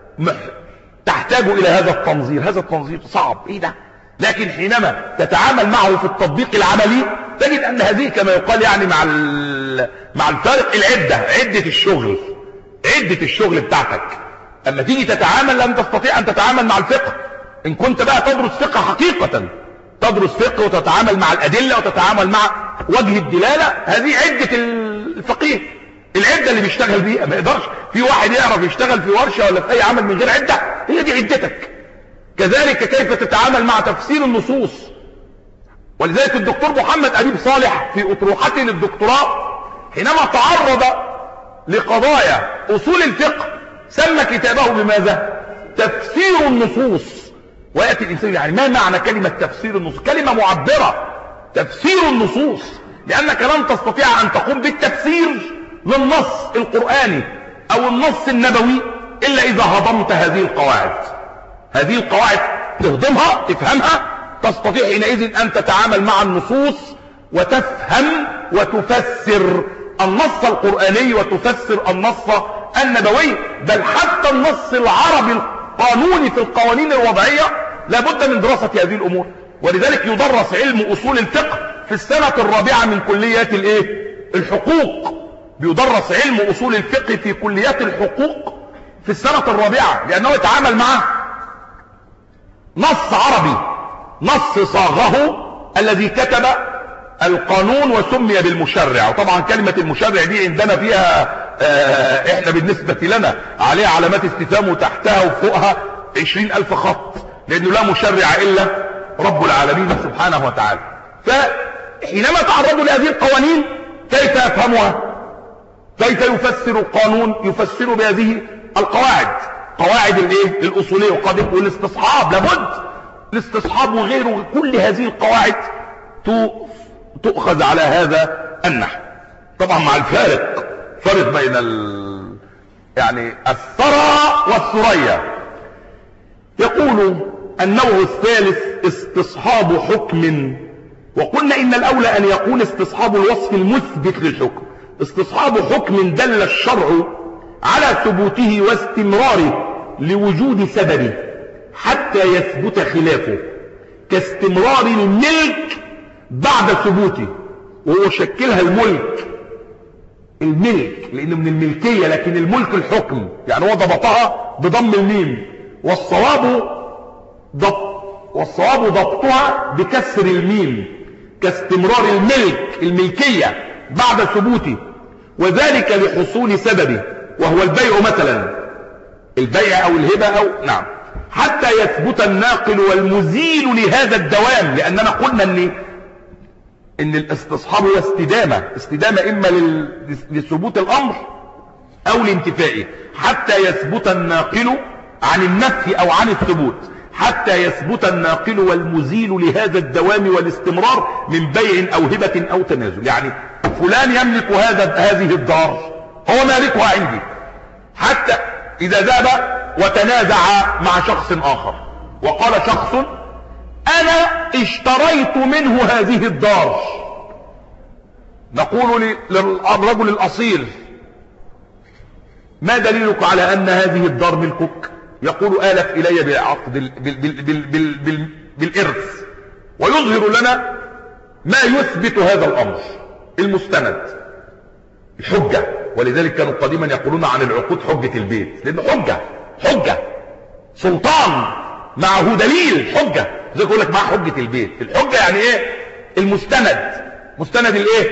تحتاج إلى هذا التنظير. هذا التنظير صعب، إيه ده؟ لكن حينما تتعامل معه في التطبيق العملي تجد أن هذه كما يقال يعني مع مع الفارق العدة، عدة الشغل، عدة الشغل بتاعتك. أما تيجي تتعامل لن تستطيع أن تتعامل مع الفقه إن كنت بقى تدرس فقه حقيقة، تدرس فقه وتتعامل مع الأدلة وتتعامل مع وجه الدلالة. هذه عدة الفقيه، العدة اللي بيشتغل بيها. ما يقدرش في واحد يعرف يشتغل في ورشة ولا في أي عمل من غير عدة، هي دي عدتك. كذلك كيف تتعامل مع تفسير النصوص. ولذلك الدكتور محمد أبيب صالح في أطروحته للدكتوراه حينما تعرض لقضايا أصول الفقه سمى كتابه بماذا؟ تفسير النصوص. ويأتي الإنسان يعني ما معنى كلمة تفسير النصوص؟ كلمة معبرة، تفسير النصوص، لأنك لن تستطيع أن تقوم بالتفسير للنص القرآني أو النص النبوي إلا إذا هضمت هذه القواعد. هذه القواعد تهضمها، تفهمها، تستطيع حينئذ أن تتعامل مع النصوص وتفهم وتفسر النص القرآني وتفسر النص النبوي، بل حتى النص العربي القانوني في القوانين الوضعية لابد من دراسة هذه الأمور. ولذلك يدرس علم أصول الفقه في السنة الرابعة من كليات الايه؟ الحقوق. بيدرس علم أصول الفقه في كليات الحقوق في السنة الرابعة، لأنه يتعامل مع نص عربي، نص صاغه الذي كتب القانون وسمي بالمشرع. وطبعا كلمة المشرع دي عندنا فيها اه احنا بالنسبة لنا عليها علامات استفهام وتحتها وفوقها عشرين ألف خط، لأنه لا مشرع إلا رب العالمين سبحانه وتعالى. فحينما تعرضوا لهذه القوانين كيف يفهمها؟ كيف يفسر القانون؟ يفسر بهذه القواعد، قواعد الايه؟ الأصولية والاستصحاب. لابد الاستصحاب وغيره، كل هذه القواعد تؤخذ على هذا النحو. طبعا مع الفارق، فرق بين ال... يعني الثرى والثريا. يقول النوع الثالث استصحاب حكم وقلنا إن الأولى أن يكون استصحاب الوصف المثبت للحكم. استصحاب حكم دل الشرع على ثبوته واستمراره لوجود سببه حتى يثبت خلافه، كاستمرار الملك بعد ثبوته، وهو شكلها الملك الملك لأنه من الملكية، لكن الملك الحكم، يعني هو ضبطها بضم الميم، والصواب ضبط والصواب ضبطها بكسر الميم، كاستمرار الملك الملكية بعد ثبوته، وذلك لحصول سببه وهو البيع مثلا، البيع أو الهبة أو نعم، حتى يثبت الناقل والمزيل لهذا الدوام. لأننا قلنا أن إن الاستصحاب هو استدامة استدامة إما لثبوت الأمر أو لانتفائه، حتى يثبت الناقل عن النفي أو عن الثبوت، حتى يثبت الناقل والمزيل لهذا الدوام والاستمرار من بيع أو هبة أو تنازل. يعني فلان يملك هذا هذه الدار، هو مالكها عندي، حتى إذا ذهب وتنازع مع شخص آخر وقال شخص أنا اشتريت منه هذه الدار، نقول للرجل الأصيل ما دليلك على أن هذه الدار ملكك؟ يقول آلف إلي بالعقد بال بال بال بال بال بالإرث، ويظهر لنا ما يثبت هذا الأمر، المستند، الحجة. ولذلك كانوا قديما يقولون عن العقود حجة البيت، لأنه حجة حجة سلطان معه دليل، حجة زي يقول لك معه حجة البيت. الحجة يعني ايه؟ المستند، مستند الايه؟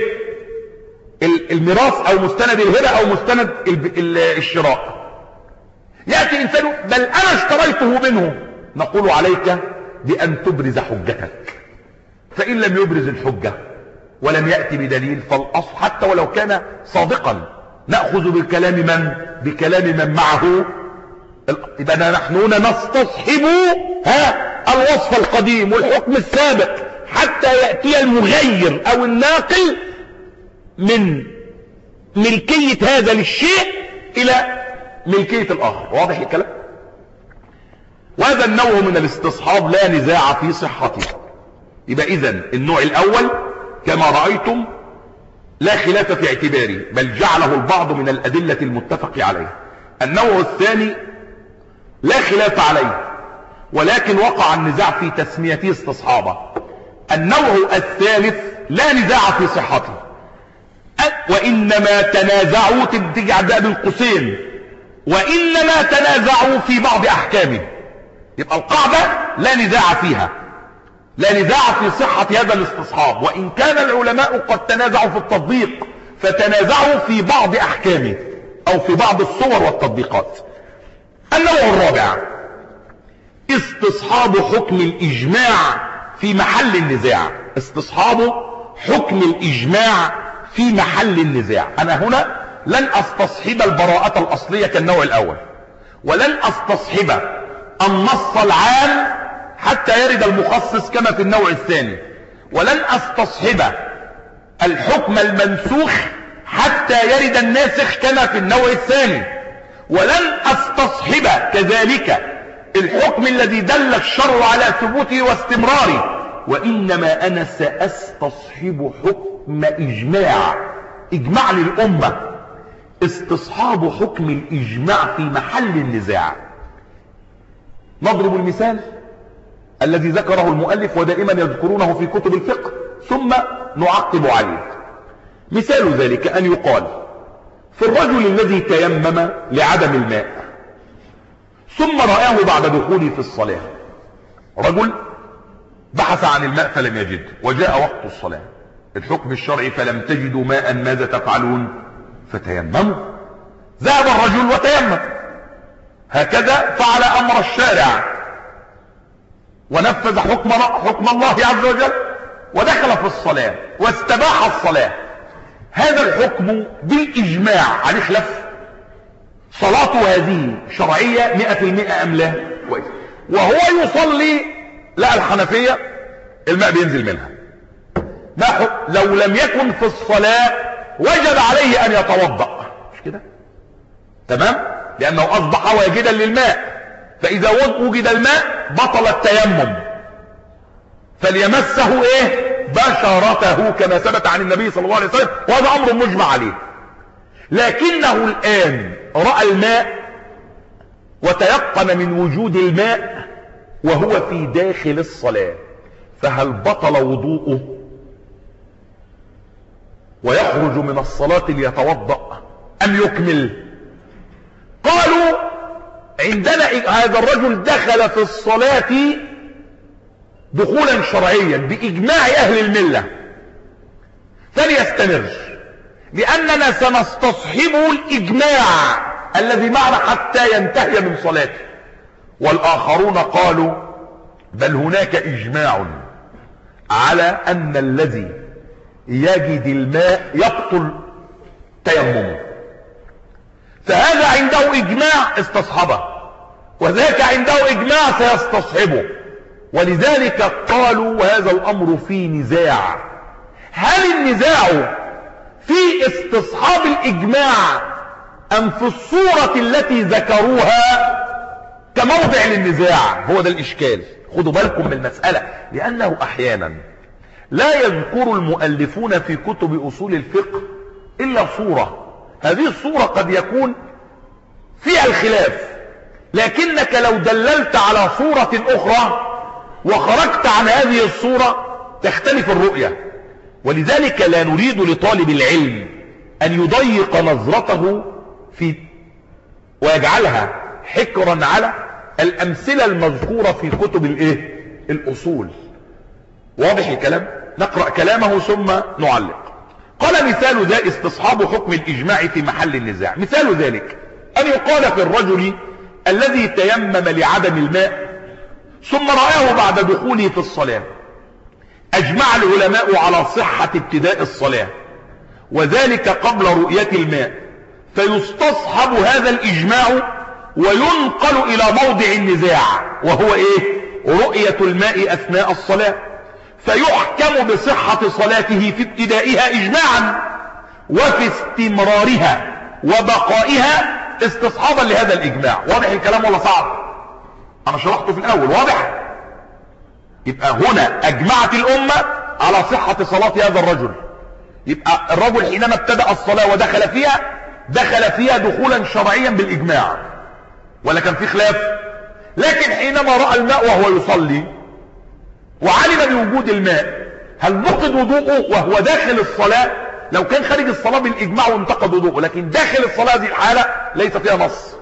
الميراث او مستند الهبة او مستند الشراء. يأتي إنسان بل أنا اشتريته منه، نقول عليك بأن تبرز حجتك، فإن لم يبرز الحجة ولم يأتي بدليل فالأصل حتى ولو كان صادقا نأخذ بكلام من؟ بكلام من معه. يبقى نحن هنا نستصحب ها الوصف القديم والحكم السابق حتى يأتي المغير أو الناقل من ملكية هذا للشيء إلى ملكية الآخر. واضح الكلام؟ وهذا النوع من الاستصحاب لا نزاع في صحته. يبقى إذن النوع الأول كما رأيتم لا خلاف في اعتباره، بل جعله البعض من الأدلة المتفق عليه. النوع الثاني لا خلاف عليه، ولكن وقع النزاع في تسميته استصحابا. النوع الثالث لا نزاع في صحته، وإنما تنازعوا، ترجع ده بالقوسين، وإنما تنازعوا في بعض أحكامه. يبقى القاعدة لا نزاع فيها، لا نزاع في صحة هذا الاستصحاب، وإن كان العلماء قد تنازعوا في التطبيق فتنازعوا في بعض أحكامه أو في بعض الصور والتطبيقات. النوع الرابع استصحاب حكم الإجماع في محل النزاع. استصحاب حكم الإجماع في محل النزاع. أنا هنا لن أستصحب البراءة الأصلية كالنوع الأول، ولن أستصحب النص العام حتى يرد المخصص كما في النوع الثاني، ولن أستصحب الحكم المنسوخ حتى يرد الناسخ كما في النوع الثاني، ولن أستصحب كذلك الحكم الذي دل الشرع على ثبوته واستمراره، وإنما أنا سأستصحب حكم إجماع، إجماع للأمة، استصحاب حكم الإجماع في محل النزاع. نضرب المثال الذي ذكره المؤلف ودائما يذكرونه في كتب الفقه ثم نعقب عليه. مثال ذلك أن يقال في الرجل الذي تيمم لعدم الماء ثم رآه بعد دخوله في الصلاة، رجل بحث عن الماء فلم يجد وجاء وقت الصلاة، الحكم الشرعي فلم تجدوا ماء ماذا تفعلون؟ فتيمموا. ذهب الرجل وتيمم، هكذا فعل أمر الشارع ونفذ حكم حكم الله عز وجل ودخل في الصلاة واستباح الصلاة. هذا الحكم بالإجماع عليه خلاف، صلاته هذه شرعية مئة في المئة أم لا؟ وهو يصلي لقى الحنفية الماء بينزل منها، لو لم يكن في الصلاة وجب عليه أن يتوضأ، مش كده؟ تمام؟ لأنه أصبح واجدا للماء، فإذا وجد الماء بطل التيمم، فليمسه إيه؟ بشرته كما ثبت عن النبي صلى الله عليه وسلم، وهذا أمر مجمع عليه. لكنه الآن رأى الماء وتيقن من وجود الماء وهو في داخل الصلاة، فهل بطل وضوءه ويخرج من الصلاة ليتوضأ أم يكمل؟ قالوا عندنا هذا الرجل دخل في الصلاة دخولا شرعيا بإجماع أهل الملة، فليستمر، لأننا سنستصحبه الإجماع الذي معنا حتى ينتهي من صلاته. والآخرون قالوا بل هناك إجماع على أن الذي يجد الماء يبطل تيممه، فهذا عنده إجماع استصحبه، وذاك عنده إجماع سيستصحبه. ولذلك قالوا وهذا الأمر فيه نزاع، هل النزاع في استصحاب الإجماع أم في الصورة التي ذكروها كموضع للنزاع؟ هو ده الإشكال. خدوا بالكم من المسألة، لأنه أحيانا لا يذكر المؤلفون في كتب أصول الفقه إلا صورة، هذه الصورة قد يكون فيها الخلاف، لكنك لو دللت على صورة أخرى وخرجت عن هذه الصورة تختلف الرؤية. ولذلك لا نريد لطالب العلم أن يضيق نظرته في ويجعلها حكرا على الأمثلة المذكورة في كتب الإيه؟ الأصول. واضح الكلام؟ نقرأ كلامه ثم نعلق. قال مثال ذا استصحاب حكم الإجماع في محل النزاع. مثال ذلك أن يقال في الرجل الذي تيمم لعدم الماء ثم رآه بعد دخوله في الصلاة، أجمع العلماء على صحة ابتداء الصلاة وذلك قبل رؤية الماء، فيستصحب هذا الإجماع وينقل إلى موضع النزاع وهو إيه؟ رؤية الماء أثناء الصلاة، فيحكم بصحة صلاته في ابتدائها إجماعا وفي استمرارها وبقائها استصحابا لهذا الإجماع. واضح الكلام ولا صعب؟ أنا شرحته في الأول. واضح؟ يبقى هنا أجمعت الأمة على صحة صلاة هذا الرجل. يبقى الرجل حينما ابتدأ الصلاة ودخل فيها دخل فيها دخولا شرعيا بالإجماع، ولا كان في خلاف؟ لكن حينما رأى الماء وهو يصلي وعلم بوجود الماء، هل نقض وضوءه وهو داخل الصلاة؟ لو كان خارج الصلاة بالإجماع وانتقض وضوءه، لكن داخل الصلاة هذه الحالة ليس فيها نص.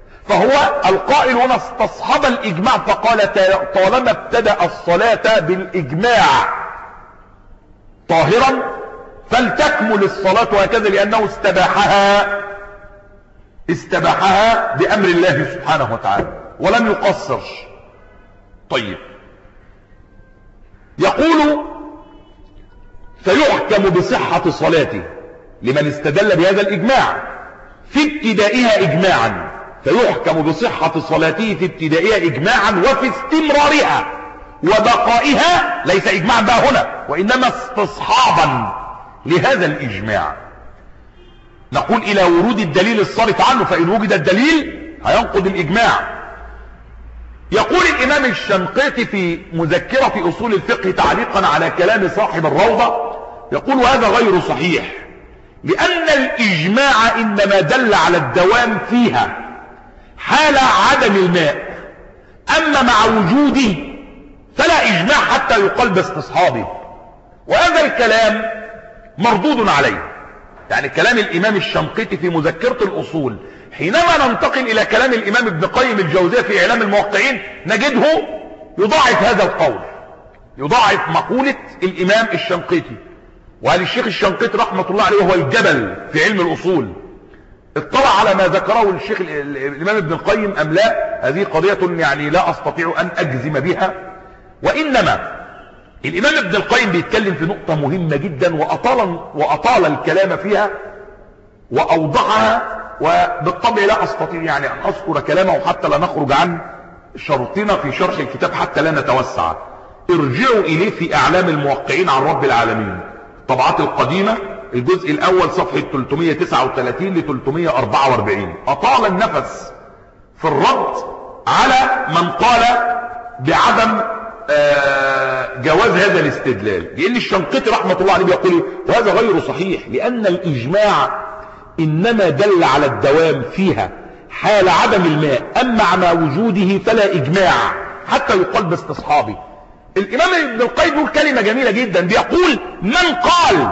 فهو القائل هنا استصحب الإجماع فقال طالما ابتدأ الصلاة بالإجماع طاهرا فلتكمل الصلاة وهكذا، لأنه استباحها استباحها بأمر الله سبحانه وتعالى ولم يقصر. طيب، يقول فيحكم بصحة صلاته لمن استدل بهذا الإجماع في ابتدائها إجماعا، فيحكم بصحة صلاته في ابتدائها إجماعا وفي استمرارها وبقائها، ليس إجماعا بقى هنا وإنما استصحابا لهذا الإجماع. نقول إلى ورود الدليل الصارف عنه، فإن وجد الدليل هينقض الإجماع. يقول الإمام الشنقيطي في مذكرة أصول الفقه تعليقا على كلام صاحب الروضة، يقول وهذا غير صحيح، لأن الإجماع إنما دل على الدوام فيها حال عدم الماء، أما مع وجوده فلا إجماع حتى يقال باستصحابه. وهذا الكلام مردود عليه، يعني كلام الإمام الشنقيطي في مذكرة الأصول. حينما ننتقل إلى كلام الإمام ابن قيم الجوزية في إعلام الموقعين نجده يضاعف هذا القول، يضاعف مقولة الإمام الشنقيطي. وهل الشيخ الشنقيطي رحمة الله عليه وهو الجبل في علم الأصول اطلع على ما ذكره الشيخ الإمام ابن القيم أم لا؟ هذه قضية يعني لا أستطيع أن أجزم بها، وإنما الإمام ابن القيم بيتكلم في نقطة مهمة جدا وأطال, وأطال الكلام فيها وأوضحها، وبالطبع لا أستطيع يعني أن أذكر كلامه حتى لا نخرج عن شرطنا في شرح الكتاب حتى لا نتوسع. ارجعوا إليه في أعلام الموقعين عن رب العالمين، الطبعات القديمة، الجزء الأول صفحة ثلاثمائة وتسعة وثلاثين ل ثلاثمائة وأربعة وأربعين. أطال النفس في الرد على من قال بعدم جواز هذا الاستدلال، لأن الشنقيطي رحمة الله عليه بيقول وهذا غير صحيح، لأن الإجماع إنما دل على الدوام فيها حال عدم الماء، أما مع وجوده فلا إجماع حتى يقال باستصحابه. الإمام ابن القيم يقول كلمة جميلة جدا، بيقول من قال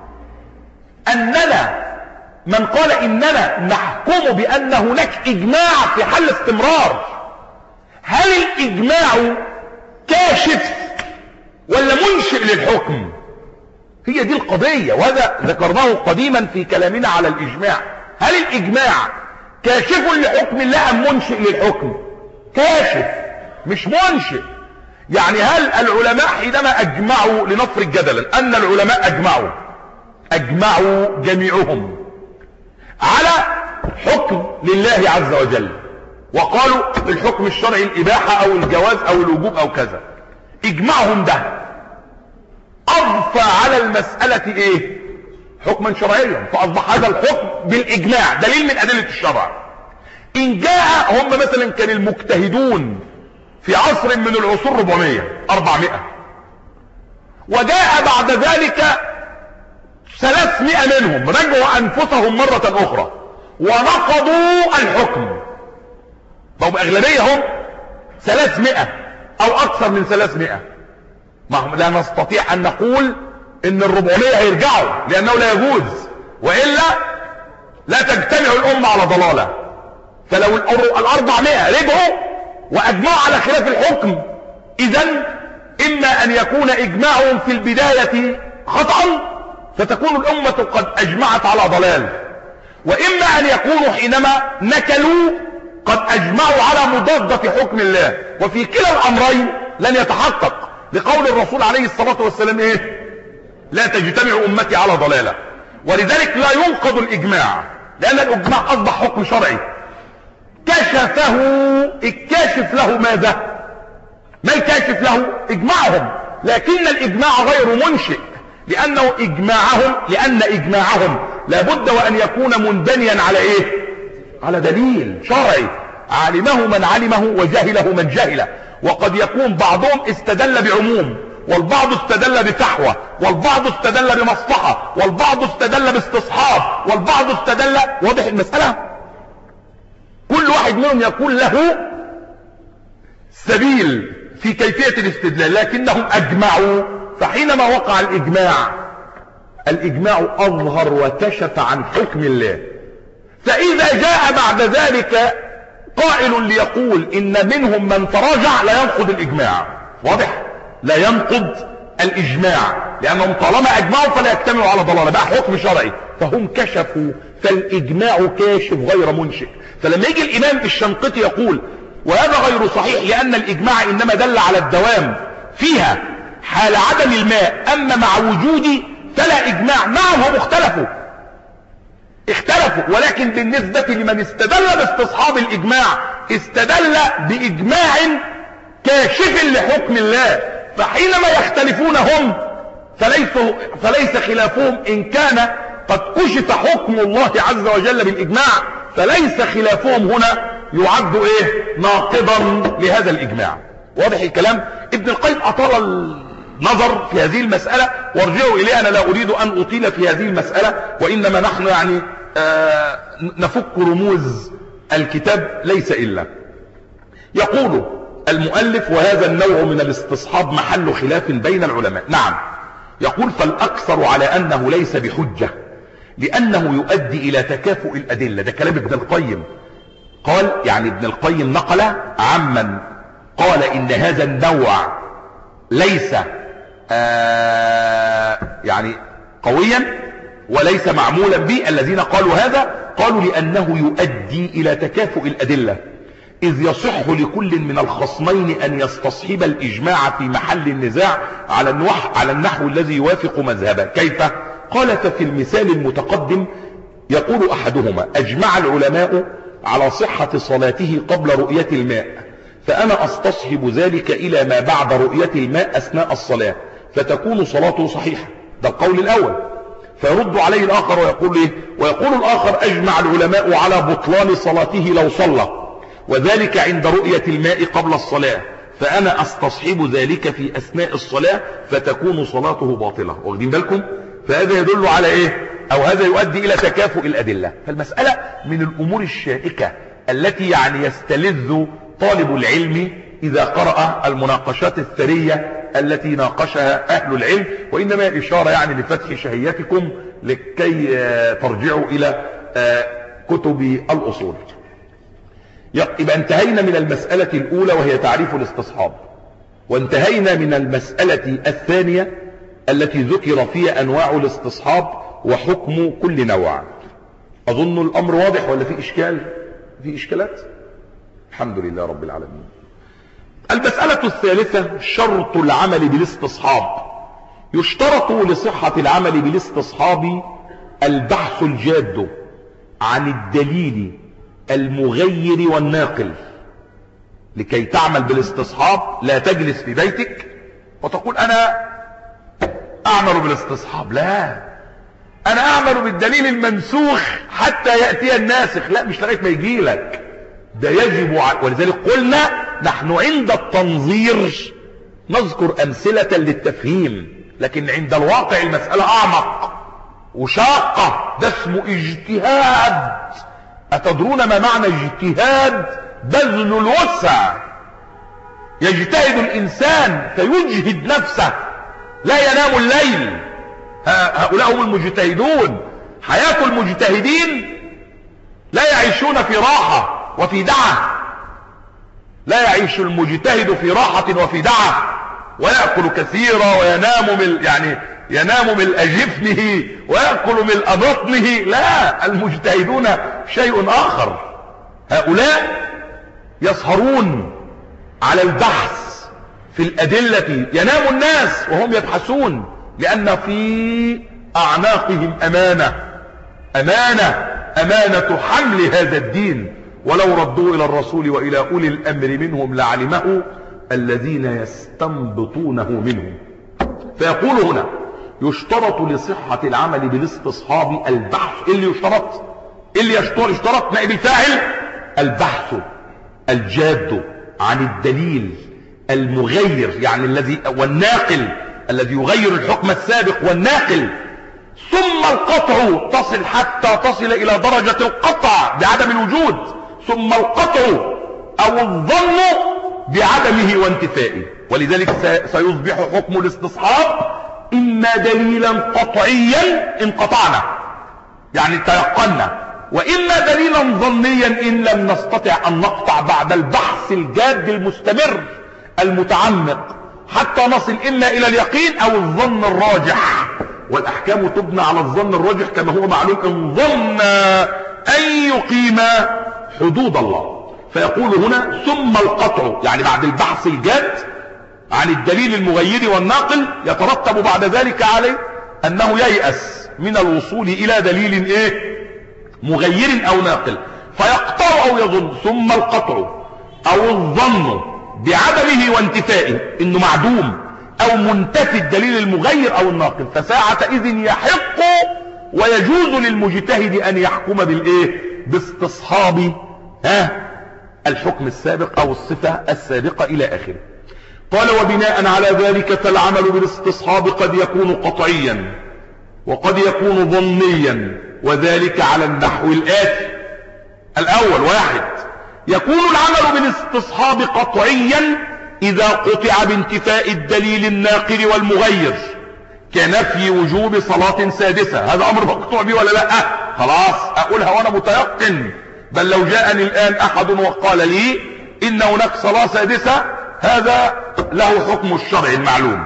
أننا من قال إننا نحكم بأن هناك إجماع في حل استمرار، هل الإجماع كاشف ولا منشئ للحكم؟ هي دي القضية، وهذا ذكرناه قديما في كلامنا على الإجماع. هل الإجماع كاشف لحكم الله أم منشئ للحكم؟ كاشف مش منشئ. يعني هل العلماء حينما أجمعوا، لنفرض جدلا أن العلماء أجمعوا أجمعوا جميعهم على حكم لله عز وجل، وقالوا الحكم الشرعي الإباحة أو الجواز أو الوجوب أو كذا، إجماعهم ده أضفى على المسألة إيه؟ حكما شرعيا، فأصبح هذا الحكم بالإجماع دليل من أدلة الشرع. إن جاء هم مثلا كان المجتهدون في عصر من العصور أربعمائة أربعمائة، وجاء بعد ذلك ثلاثمائة منهم رجعوا أنفسهم مرة أخرى ونقضوا الحكم، بقوا أغلبية هم ثلاثمائة أو أكثر من ثلاثمائة. ما هم لا نستطيع أن نقول إن الربعمائة هيرجعوا، لأنه لا يجوز، وإلا لا تجتمع الأمة على ضلالة. فلو الأربعمائة رجعوا وأجمعوا على خلاف الحكم، إذن إما أن يكون إجماعهم في البداية خطأ فتكون الأمة قد أجمعت على ضلال، وإما أن يكونوا حينما نكلوا قد أجمعوا على مضادة حكم الله، وفي كلا الأمرين لن يتحقق، لقول الرسول عليه الصلاة والسلام إيه؟ لا تجتمع أمتي على ضلالة. ولذلك لا ينقض الإجماع، لأن الإجماع أصبح حكم شرعي كشفه. الكاشف له ماذا؟ ما الكاشف له؟ إجماعهم، لكن الإجماع غير منشئ، لأنه إجماعهم لأن إجماعهم لابد وأن يكون منبنيا على إيه؟ على دليل شرعي علمه من علمه وجهله من جهله. وقد يكون بعضهم استدل بعموم، والبعض استدل بفحوى، والبعض استدل بمصلحة، والبعض استدل باستصحاب، والبعض استدل، واضح المسألة؟ كل واحد منهم يكون له سبيل في كيفية الاستدلال، لكنهم أجمعوا. فحينما وقع الإجماع، الإجماع أظهر وكشف عن حكم الله. فإذا جاء بعد ذلك قائل ليقول إن منهم من تراجع، لا ينقض الإجماع. واضح؟ لا ينقض الإجماع، لأنهم طالما أجمعوا فلا يجتمعوا على ضلالة، بقى حكم شرعي، فهم كشفوا. فالإجماع كاشف غير منشئ. فلما يجي الإمام الشنقيطي يقول وهذا غير صحيح، لأن الإجماع إنما دل على الدوام فيها حال عدم الماء، أما مع وجودي فلا إجماع. نعم هم اختلفوا اختلفوا ولكن بالنسبة لمن استدل باستصحاب الإجماع استدل بإجماع كاشف لحكم الله. فحينما يختلفون هم فليس, فليس خلافهم إن كان قد كشف حكم الله عز وجل بالإجماع، فليس خلافهم هنا يعد إيه؟ ناقضا لهذا الإجماع. واضح الكلام؟ ابن القيم أطال النظر في هذه المسألة، وارجعوا إليه، أنا لا أريد أن أطيل في هذه المسألة، وإنما نحن يعني آه نفك رموز الكتاب ليس إلا. يقول المؤلف وهذا النوع من الاستصحاب محل خلاف بين العلماء. نعم، يقول فالأكثر على أنه ليس بحجة، لأنه يؤدي إلى تكافؤ الأدلة. ده كلام ابن القيم، قال يعني ابن القيم نقل عمن قال إن هذا النوع ليس آه يعني قويا وليس معمولا به. الذين قالوا هذا قالوا لأنه يؤدي إلى تكافؤ الأدلة، إذ يصح لكل من الخصمين أن يستصحب الإجماع في محل النزاع على النحو, على النحو الذي يوافق مذهبه. كيف؟ قال ففي المثال المتقدم يقول أحدهما أجمع العلماء على صحة صلاته قبل رؤية الماء، فأنا أستصحب ذلك إلى ما بعد رؤية الماء أثناء الصلاة فتكون صلاته صحيحة. ده القول الأول. فيرد عليه الآخر ويقول إيه؟ ويقول الآخر أجمع العلماء على بطلان صلاته لو صلى، وذلك عند رؤية الماء قبل الصلاة، فأنا أستصحب ذلك في أثناء الصلاة فتكون صلاته باطلة. واخدين بالكم؟ فهذا يدل على إيه؟ أو هذا يؤدي إلى تكافؤ الأدلة. فالمسألة من الأمور الشائكة التي يعني يستلذ طالب العلم إذا قرأ المناقشات الثرية التي ناقشها أهل العلم، وإنما إشارة يعني لفتح شهيتكم لكي ترجعوا إلى كتب الأصول. يبقى انتهينا من المسألة الأولى وهي تعريف الاستصحاب، وانتهينا من المسألة الثانية التي ذكر فيها أنواع الاستصحاب وحكم كل نوع. أظن الأمر واضح ولا في إشكال؟ في إشكالات؟ الحمد لله رب العالمين. المسألة الثالثة شرط العمل بالاستصحاب. يشترط لصحة العمل بالاستصحاب البحث الجاد عن الدليل المغير والناقل. لكي تعمل بالاستصحاب لا تجلس في بيتك وتقول أنا أعمل بالاستصحاب، لا، أنا أعمل بالدليل المنسوخ حتى يأتي الناسخ، لا، مش لغاية ما يجي لك، ده يجب. ولذلك قلنا نحن عند التنظير نذكر أمثلة للتفهيم، لكن عند الواقع المسألة أعمق وشاقة، ده اسمه اجتهاد. أتدرون ما معنى اجتهاد؟ بذل الوسع. يجتهد الإنسان فيجهد نفسه، لا ينام الليل. هؤلاء هم المجتهدون. حياة المجتهدين لا يعيشون في راحة وفي دعة، لا يعيش المجتهد في راحة وفي دعة ويأكل كثيرا وينام من يعني ينام من أجفنه ويأكل من بطنه، لا، المجتهدون شيء آخر. هؤلاء يسهرون على البحث في الأدلة، ينام الناس وهم يبحثون، لأن في أعناقهم أمانة أمانة أمانة حمل هذا الدين، ولو ردوا إلى الرسول وإلى أولي الأمر منهم لعلمه الذين يستنبطونه منهم. فيقول هنا يشترط لصحة العمل بالاستصحاب البحث. اللي يشترط اللي يشترط, يشترط نائب الفاعل البحث الجاد عن الدليل المغير، يعني الذي والناقل الذي يغير الحكم السابق والناقل، ثم القطع تصل حتى تصل إلى درجة القطع بعدم الوجود، ثم القطع أو الظن بعدمه وانتفائه. ولذلك سيصبح حكم الاستصحاب إما دليلا قطعيا إن قطعنا يعني تيقنا، وإما دليلا ظنيا إن لم نستطع أن نقطع بعد البحث الجاد المستمر المتعمق حتى نصل إلا إلى اليقين أو الظن الراجح. والأحكام تبنى على الظن الراجح كما هو معلوم، إن ظن أن يقيم حدود الله. فيقول هنا ثم القطع، يعني بعد البحث الجاد عن الدليل المغير والناقل يترتب بعد ذلك عليه أنه ييأس من الوصول إلى دليل إيه مغير أو ناقل، فيقطع أو يظن. ثم القطع أو الظن بعدمه وانتفائه، إنه معدوم أو منتفي الدليل المغير أو الناقل، فساعة إذن يحق ويجوز للمجتهد أن يحكم بالإيه باستصحاب ها الحكم السابق أو الصفة السابقة إلى آخره. قال وبناء على ذلك فالعمل بالاستصحاب قد يكون قطعيا وقد يكون ظنيا، وذلك على النحو الآتي. الأول واحد، يكون العمل بالاستصحاب قطعيا إذا قطع بانتفاء الدليل الناقل والمغير، كنفي وجوب صلاة سادسة. هذا أمر مقطوع به ولا لا؟ خلاص أقولها وأنا متيقن، بل لو جاءني الآن أحد وقال لي إن هناك صلاة سادسة، هذا له حكم الشرع المعلوم.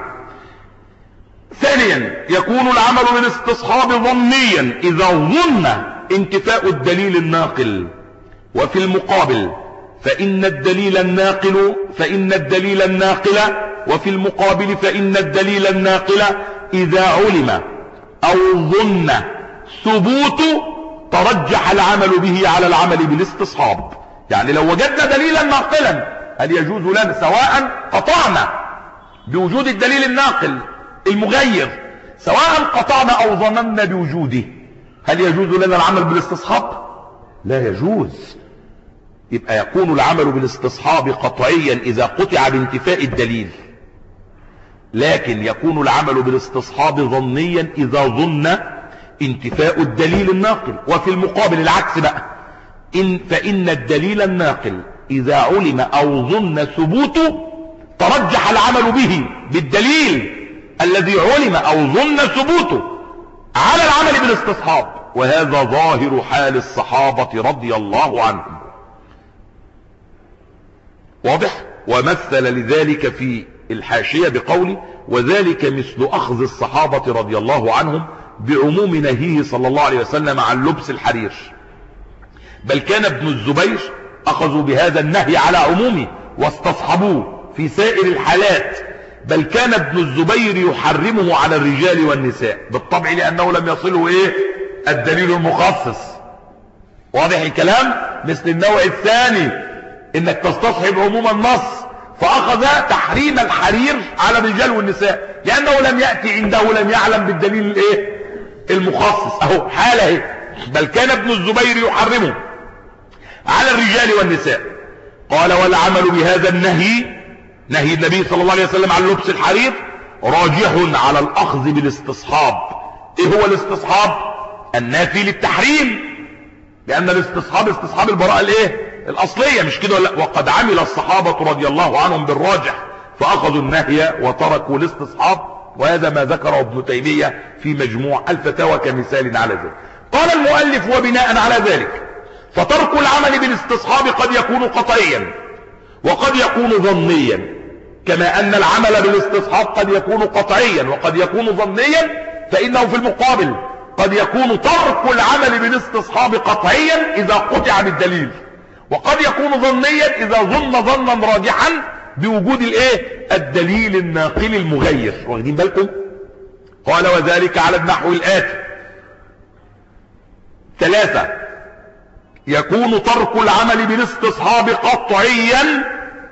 ثانيا، يكون العمل بالاستصحاب ظنيا إذا ظن انتفاء الدليل الناقل، وفي المقابل فإن الدليل الناقل فإن الدليل الناقل وفي المقابل فإن الدليل الناقل إذا علم أو ظن ثبوت ترجح العمل به على العمل بالاستصحاب. يعني لو وجدنا دليلا ناقلا هل يجوز لنا، سواء قطعنا بوجود الدليل الناقل المغير، سواء قطعنا أو ظننا بوجوده، هل يجوز لنا العمل بالاستصحاب؟ لا يجوز. يبقى يكون العمل بالاستصحاب قطعيا إذا قطع بانتفاء الدليل، لكن يكون العمل بالاستصحاب ظنيا إذا ظن انتفاء الدليل الناقل. وفي المقابل العكس بقى، إن فإن الدليل الناقل إذا علم أو ظن ثبوته ترجح العمل به بالدليل الذي علم أو ظن ثبوته على العمل بالاستصحاب، وهذا ظاهر حال الصحابة رضي الله عنهم. واضح؟ ومثل لذلك في الحاشية بقوله: وذلك مثل أخذ الصحابة رضي الله عنهم بعموم نهيه صلى الله عليه وسلم عن لبس الحرير، بل كان ابن الزبير أخذوا بهذا النهي على عمومه واستصحبوه في سائر الحالات، بل كان ابن الزبير يحرمه على الرجال والنساء بالطبع لأنه لم يصله إيه؟ الدليل المخصص. واضح الكلام؟ مثل النوع الثاني إنك تستصحب عموم النص فأخذ تحريم الحرير على الرجال والنساء لأنه لم يأتي عنده، لم يعلم بالدليل الإيه؟ المخصص. أهو حالة اهي. بل كان ابن الزبير يحرمه على الرجال والنساء. قال: والعمل بهذا النهي، نهي النبي صلى الله عليه وسلم عن لبس الحرير، راجح على الأخذ بالاستصحاب. ايه هو الاستصحاب؟ النافي للتحريم، لأن الاستصحاب استصحاب البراءة الايه؟ الأصلية، مش كده ولا؟ وقد عمل الصحابة رضي الله عنهم بالراجح فأخذوا النهي وتركوا الاستصحاب، وهذا ما ذكره ابن تيمية في مجموع الفتاوى كمثال على ذلك. قال المؤلف: وبناء على ذلك فترك العمل بالاستصحاب قد يكون قطعيا وقد يكون ظنيا، كما أن العمل بالاستصحاب قد يكون قطعيا وقد يكون ظنيا، فإنه في المقابل قد يكون ترك العمل بالاستصحاب قطعيا إذا قطع بالدليل، وقد يكون ظنيا إذا ظن ظنا راجحا بوجود الايه؟ الدليل الناقل المغير. واخدين بالكم؟ قال: وذلك على النحو الآتي: ثلاثة، يكون ترك العمل بالاستصحاب قطعيا،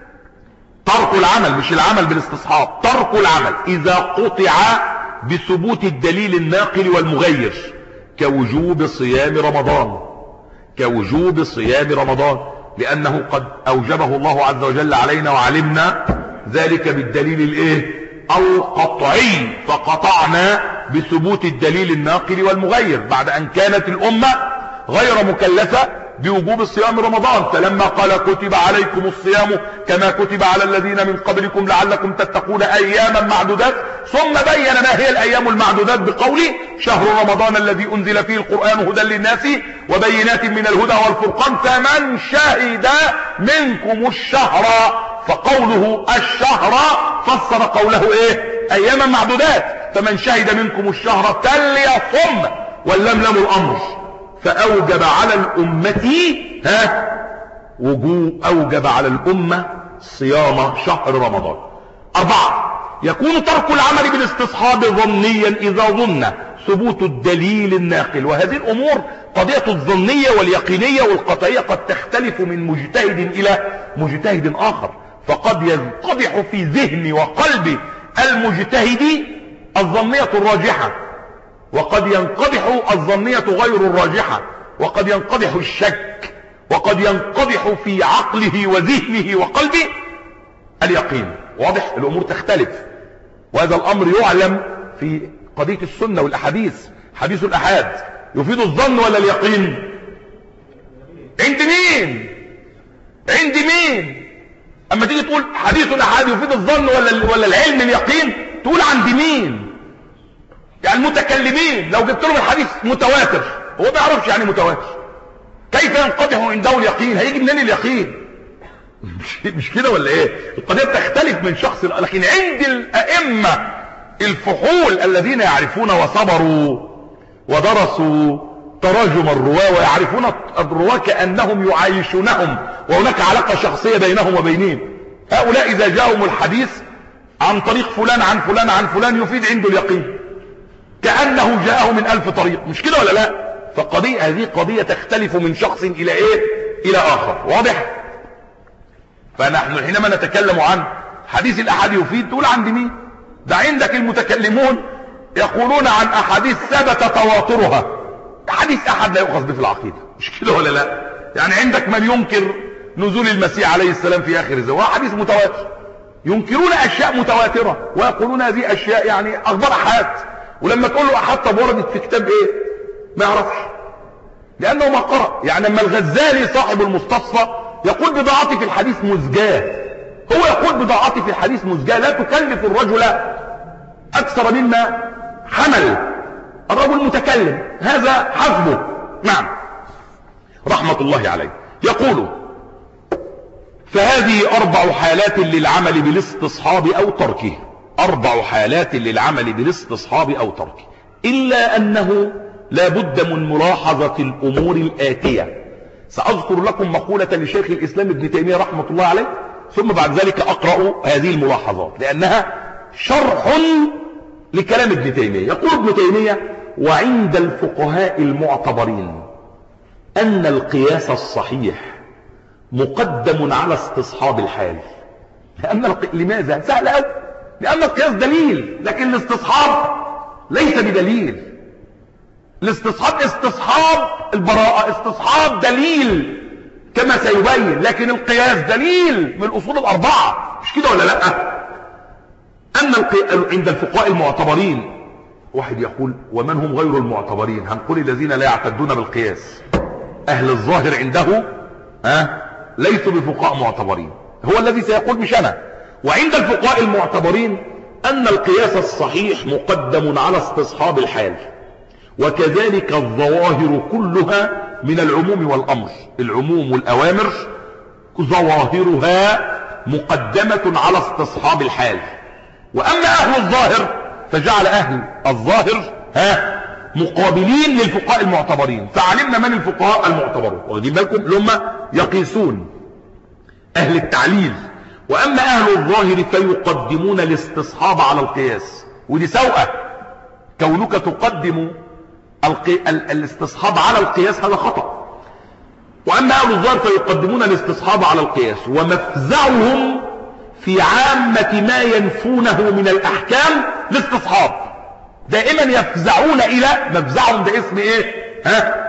ترك العمل مش العمل بالاستصحاب، ترك العمل إذا قطع بثبوت الدليل الناقل والمغير، كوجوب صيام رمضان، كوجوب صيام رمضان، لأنه قد أوجبه الله عز وجل علينا وعلمنا ذلك بالدليل الايه؟ القطعي، فقطعنا بثبوت الدليل الناقل والمغير بعد أن كانت الأمة غير مكلفة بوجوب الصيام رمضان، فلما قال: كتب عليكم الصيام كما كتب على الذين من قبلكم لعلكم تتقون أياما معدودات، ثم بين ما هي الأيام المعدودات بقوله: شهر رمضان الذي أنزل فيه القرآن هدى للناس وبينات من الهدى والفرقان فمن شهد منكم الشهر، فقوله الشهر فسر قوله ايه؟ أياما معدودات، فمن شهد منكم الشهر فليصم، واللملم الأمر، فأوجب على الأمة ها وجوب أوجب على الأمة صيام شهر رمضان. أربعة، يكون ترك العمل بالاستصحاب ظنيا إذا ظن ثبوت الدليل الناقل، وهذه الأمور قضية الظنية واليقينية والقطعية قد تختلف من مجتهد إلى مجتهد آخر، فقد ينقضح في ذهن وقلب المجتهد الظنية الراجحة، وقد ينقضح الظنية غير الراجحة، وقد ينقضح الشك، وقد ينقضح في عقله وذهنه وقلبه اليقين. واضح؟ الأمور تختلف، وهذا الأمر يعلم في قضية السنة والأحاديث. حديث الأحاد يفيد الظن ولا اليقين؟ عند مين؟ عند مين؟ أما تيجي تقول حديث الأحاد يفيد الظن ولا ولا العلم اليقين، تقول عند مين؟ يعني المتكلمين لو جبت لهم الحديث متواتر، هو ما يعرفش يعني متواتر، كيف ينقضح عنده اليقين؟ هيجي منين اليقين؟ مش, مش كده ولا ايه؟ القضية بتختلف من شخص، لكن عند الأئمة الفحول الذين يعرفون وصبروا ودرسوا تراجم الرواة ويعرفون الرواة كأنهم يعايشونهم وهناك علاقة شخصية بينهم وبينهم، هؤلاء إذا جاءهم الحديث عن طريق فلان عن فلان عن فلان يفيد عنده اليقين كأنه جاءه من ألف طريق، مش كده ولا لا؟ فقضية هذه قضية تختلف من شخص إلى إيه؟ إلى آخر. واضح؟ فنحن حينما نتكلم عن حديث الأحد يفيد تقول عند مين؟ ده عندك المتكلمون يقولون عن أحاديث ثبت تواترها، حديث أحد لا يؤخذ به في العقيدة، مش كده ولا لا؟ يعني عندك من ينكر نزول المسيح عليه السلام في آخر الزمان، حديث متواتر. ينكرون أشياء متواترة ويقولون هذه أشياء يعني أخبار أحاد، ولما تقول له أحاد طب وردت في كتاب إيه؟ ما يعرفش، لأنه ما قرأ. يعني لما الغزالي صاحب المستصفى يقول بضاعتي في الحديث مزجاة، هو يقول بضاعتي في الحديث مزجاة لا تكلف الرجل أكثر مما حمل. الرجل متكلم هذا حسبه. نعم رحمة الله عليه. يقول فهذه أربع حالات للعمل بالاستصحاب أو تركه، أربع حالات للعمل بالاستصحاب أو تركه، إلا أنه لا بد من ملاحظة الأمور الآتية. سأذكر لكم مقولة لشيخ الإسلام ابن تيمية رحمة الله عليه، ثم بعد ذلك أقرأ هذه الملاحظات لأنها شرح لكلام ابن تيمية. يقول ابن تيمية وعند الفقهاء المعتبرين أن القياس الصحيح مقدم على استصحاب الحال. لأن الق... لماذا؟ سهل أوي، لأن القياس دليل لكن الاستصحاب ليس بدليل. الاستصحاب استصحاب البراءة، استصحاب دليل كما سيبين، لكن القياس دليل من الأصول الأربعة، مش كده ولا لا؟ أن القي... عند الفقهاء المعتبرين، واحد يقول ومن هم غير المعتبرين؟ هنقول الذين لا يعتدون بالقياس، أهل الظاهر عنده ها ليسوا بفقهاء معتبرين، هو الذي سيقول مش أنا. وعند الفقهاء المعتبرين أن القياس الصحيح مقدم على استصحاب الحال، وكذلك الظواهر كلها من العموم والأمر، العموم والأوامر ظواهرها مقدمة على استصحاب الحال. وأما أهل الظاهر فجعل أهل الظاهر ها مقابلين للفقهاء المعتبرين، فعلمنا من الفقهاء المعتبرون، واخدين بالكم اللي هم يقيسون أهل التعليل. وأما أهل الظاهر فيقدمون الاستصحاب على القياس، ودي سوءة، كونك تقدم القي... الاستصحاب على القياس هذا خطأ. وأما أهل الظاهر فيقدمون الاستصحاب على القياس، ومفزعهم في عامة ما ينفونه من الأحكام الاستصحاب. دائما يفزعون إلى مفزعهم، ده اسم إيه؟ ها؟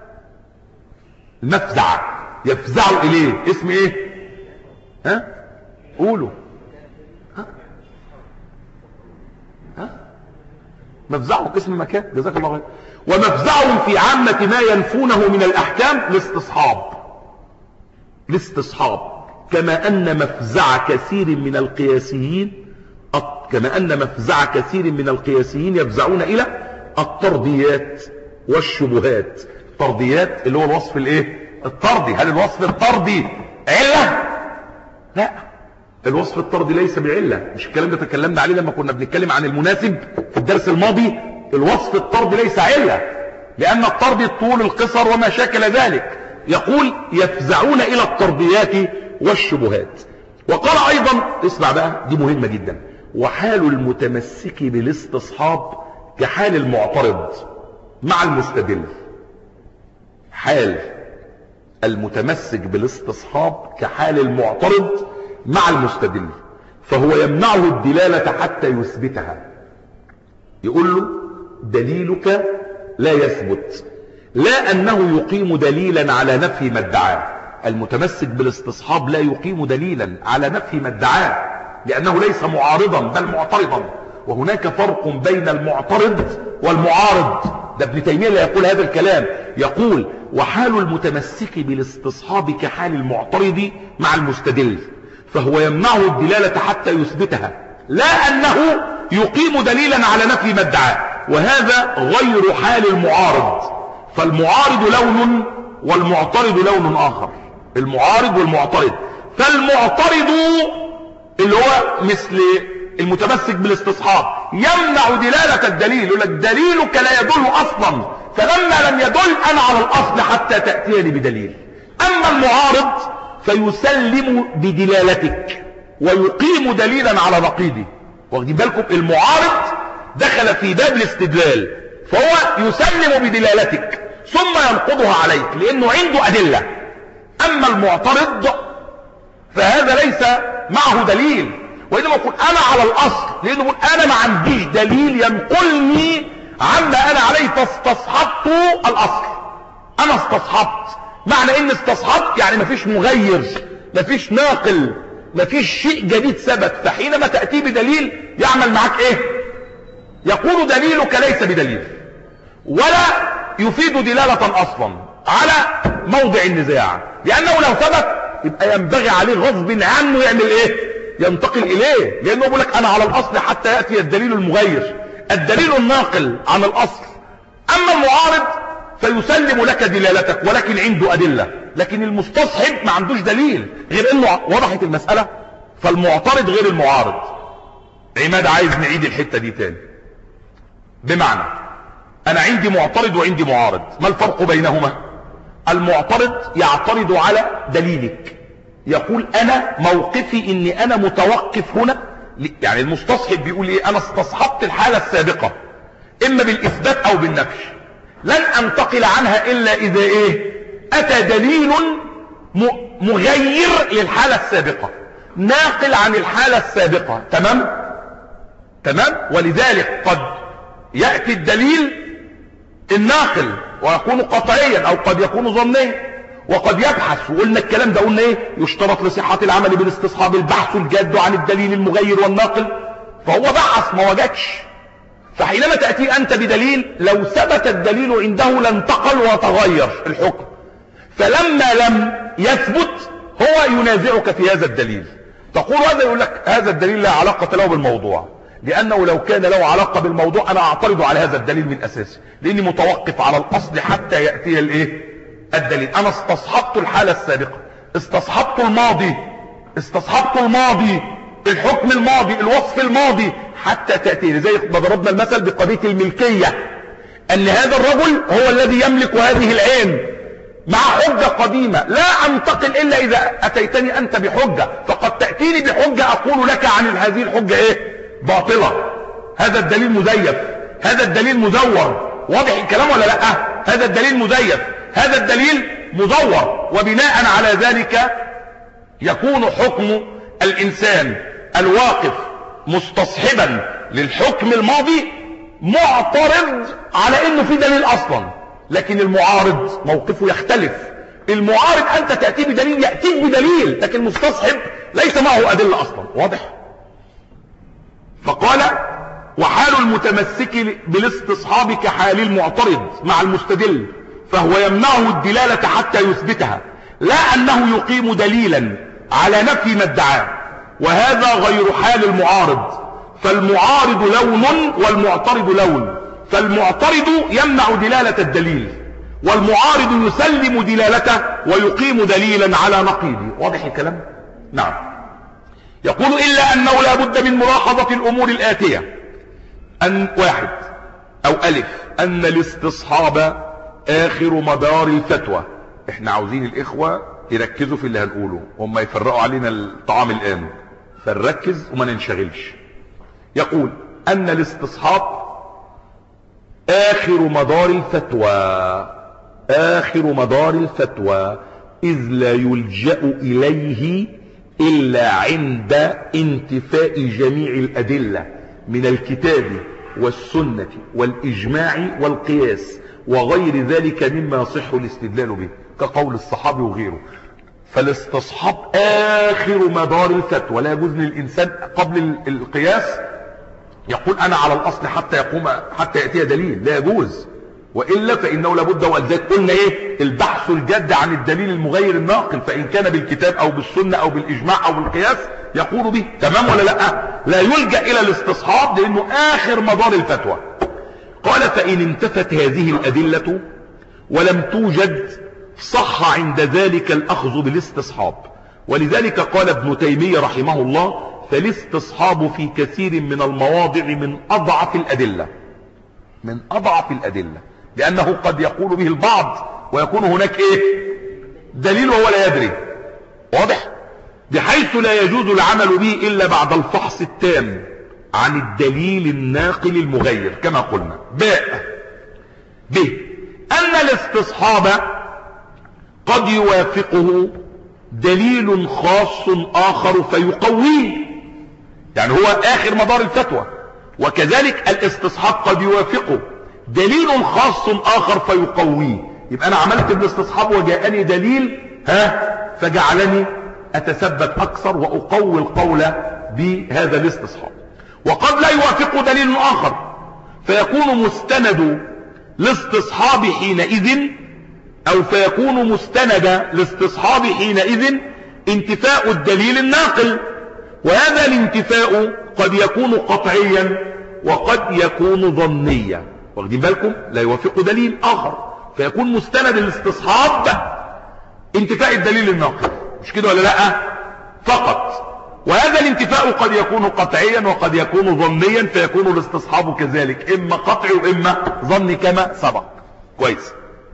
المفزع يفزعوا إليه اسم إيه؟ ها؟ قولوا ها؟ ها؟ مفزعهم اسم مكان، جزاك الله خير. ومفزعهم في عامة ما ينفونه من الأحكام الاستصحاب، الاستصحاب كما أن مفزع كثير من القياسيين كما أن مفزع كثير من القياسيين يفزعون إلى الطرديات والشبهات. الطرديات اللي هو الوصف الايه؟ الطردي. هل الوصف الطردي علة؟ لا، الوصف الطردي ليس بعلة، مش الكلام ده تكلمنا عليه لما كنا بنتكلم عن المناسب في الدرس الماضي. الوصف الطردي ليس علة، لأن الطردي الطول القصر وما شاكل ذلك. يقول يفزعون إلى الطرديات والشبهات. وقال أيضا، اسمع بقى دي مهمة جدا، وحال المتمسك بالاستصحاب كحال المعترض مع المستدل. حال المتمسك بالاستصحاب كحال المعترض مع المستدل، فهو يمنعه الدلالة حتى يثبتها. يقول له دليلك لا يثبت، لا أنه يقيم دليلا على نفي ما ادعاه. المتمسك بالاستصحاب لا يقيم دليلا على نفي ما ادعاه، لأنه ليس معارضا بل معترضا. وهناك فرق بين المعترض والمعارض. ده ابن تيمية اللي يقول هذا الكلام، يقول وحال المتمسك بالاستصحاب كحال المعترض مع المستدل، فهو يمنعه الدلالة حتى يثبتها، لا أنه يقيم دليلا على نفي ما ادعاه. وهذا غير حال المعارض، فالمعارض لون والمعترض لون آخر. المعارض والمعترض، فالمعترض اللي هو مثل المتمسك بالاستصحاب يمنع دلالة الدليل، يقول لك دليلك لا يدل أصلا، فلما لم يدل أنا على الأصل حتى تأتيني بدليل. أما المعارض فيسلم بدلالتك ويقيم دليلا على نقيضه. واخدين بالكم؟ المعارض دخل في باب الاستدلال، فهو يسلم بدلالتك ثم ينقضها عليك لأنه عنده أدلة. أما المعترض فهذا ليس معه دليل، وإنما يقول أنا على الأصل، لأنه يقول أنا ما عنديش دليل ينقلني عما أنا عليه، فاستصحبت الأصل. أنا استصحبت معنى ان استصحبت يعني مفيش مغير، مفيش ناقل، مفيش شيء جديد ثبت. فحينما تأتي بدليل يعمل معك ايه؟ يقول دليلك ليس بدليل ولا يفيد دلالة اصلا على موضع النزاع، لانه لو ثبت يبقى ينبغي عليه غصب عنه يعمل ايه؟ ينتقل اليه، لانه بيقول لك انا على الاصل حتى يأتي الدليل المغير، الدليل الناقل عن الاصل. اما المعارض فيسلم لك دلالتك ولكن عنده ادلة، لكن المستصحب ما عندوش دليل غير انه وضحت المسألة. فالمعترض غير المعارض. عماد عايز نعيد الحتة دي تاني، بمعنى انا عندي معترض وعندي معارض، ما الفرق بينهما؟ المعترض يعترض على دليلك، يقول انا موقفي اني انا متوقف هنا، يعني المستصحب بيقول ايه؟ انا استصحبت الحالة السابقة اما بالاثبات او بالنفي، لن انتقل عنها الا اذا ايه؟ اتى دليل مغير للحالة السابقة، ناقل عن الحالة السابقة. تمام تمام. ولذلك قد يأتي الدليل الناقل ويكون قطعيا او قد يكون ظنيا، وقد يبحث، وقلنا الكلام ده، قلنا ايه؟ يشترط لصحة العمل بالاستصحاب البحث الجاد عن الدليل المغير والناقل، فهو بحث ما وجدش. فحينما تأتي أنت بدليل لو ثبت الدليل عنده لانتقل وتغير الحكم، فلما لم يثبت هو ينازعك في هذا الدليل، تقول هذا، يقول لك هذا الدليل لا علاقة له بالموضوع، لأنه لو كان له علاقة بالموضوع أنا أعترض على هذا الدليل من أساسه، لأني متوقف على الأصل حتى يأتي الإيه؟ الدليل. أنا استصحبت الحالة السابقة، استصحبت الماضي، استصحبت الماضي، الحكم الماضي، الوصف الماضي، حتى تأتي. زي ما ضربنا المثل بقضية الملكية، أن هذا الرجل هو الذي يملك هذه العين مع حجة قديمة، لا أنتقل إلا إذا أتيتني أنت بحجة، فقد تأتيني بحجة أقول لك عن هذه الحجة إيه؟ باطلة، هذا الدليل مزيف، هذا الدليل مزور. واضح الكلام ولا لا؟ هذا الدليل مزيف، هذا الدليل مزور. وبناء على ذلك يكون حكم الإنسان الواقف مستصحبا للحكم الماضي معترض على انه في دليل اصلا، لكن المعارض موقفه يختلف. المعارض انت تأتي بدليل، يأتيك بدليل، لكن مستصحب ليس معه ادلة اصلا. واضح؟ فقال وحال المتمسك بالاستصحاب كحال المعترض مع المستدل، فهو يمنعه الدلالة حتى يثبتها، لا انه يقيم دليلا على نفي ما ادعاه، وهذا غير حال المعارض. فالمعارض لون والمعترض لون، فالمعترض يمنع دلالة الدليل، والمعارض يسلم دلالته ويقيم دليلا على نقيضه. واضح الكلام؟ نعم. يقول إلا أنه لا بد من ملاحظة الأمور الآتية. أن واحد أو ألف أن الاستصحاب آخر مدار الفتوى. احنا عاوزين الإخوة يركزوا في اللي هنقوله، هم يفرقوا علينا الطعام الآن، فنركز وما ننشغلش. يقول أن الاستصحاب آخر مدار الفتوى، آخر مدار الفتوى، إذ لا يلجأ إليه إلا عند انتفاء جميع الأدلة من الكتاب والسنة والإجماع والقياس وغير ذلك مما يصح الاستدلال به كقول الصحابي وغيره. فالاستصحاب آخر مدار الفتوى، لا يجوز للإنسان قبل القياس يقول أنا على الأصل حتى يقوم حتى يأتي دليل، لا يجوز، وإلا فإنه لابد. ولذلك قلنا إيه؟ البحث الجاد عن الدليل المغير الناقل، فإن كان بالكتاب أو بالسنة أو بالإجماع أو بالقياس يقول به. تمام ولا لا؟ لا يلجأ إلى الاستصحاب لأنه آخر مدار الفتوى. قال فإن انتفت هذه الأدلة ولم توجد صح عند ذلك الأخذ بالاستصحاب. ولذلك قال ابن تيمية رحمه الله فالاستصحاب في كثير من المواضع من أضعف الأدلة، من أضعف الأدلة، لأنه قد يقول به البعض ويكون هناك إيه؟ دليل وهو لا يدري. واضح؟ بحيث لا يجوز العمل به إلا بعد الفحص التام عن الدليل الناقل المغير كما قلنا. باء ب أن الاستصحاب قد يوافقه دليل خاص آخر فيقويه، يعني هو آخر مدار الفتوى. وكذلك الاستصحاب قد يوافقه دليل خاص آخر فيقويه، يبقى انا عملت بالاستصحاب وجاءني دليل ها فجعلني اتثبت اكثر واقوي القول بهذا الاستصحاب. وقد لا يوافق دليل اخر فيكون مستند الاستصحاب حينئذ او فيكون مستند الاستصحاب حينئذ انتفاء الدليل الناقل، وهذا الانتفاء قد يكون قطعيا وقد يكون ظنيا. واخدين بالكم؟ لا يوافق دليل اخر فيكون مستند الاستصحاب انتفاء الدليل الناقل، مش كده ولا لا؟ فقط. وهذا الانتفاء قد يكون قطعيا وقد يكون ظنيا فيكون الاستصحاب كذلك اما قطعي واما ظني كما سبق. كويس.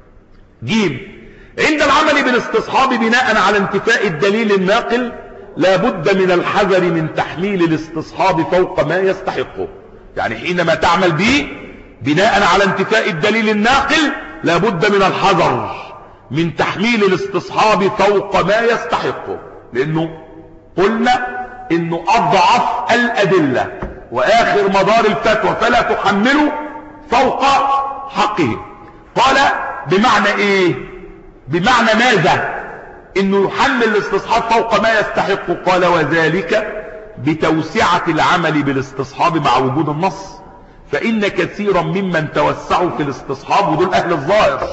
جيم، عند العمل بالاستصحاب بناء على انتفاء الدليل الناقل لا بد من الحذر من تحميل الاستصحاب فوق ما يستحقه. يعني حينما تعمل به بناء على انتفاء الدليل الناقل لا بد من الحذر من تحميل الاستصحاب فوق ما يستحقه، لانه قلنا انه اضعف الادلة واخر مدار الفتوى فلا تحمله فوق حقه. قال بمعنى ايه؟ بمعنى ماذا؟ انه يحمل الاستصحاب فوق ما يستحق. قال وذلك بتوسعة العمل بالاستصحاب مع وجود النص، فان كثيرا ممن توسعوا في الاستصحاب ودول اهل الظاهر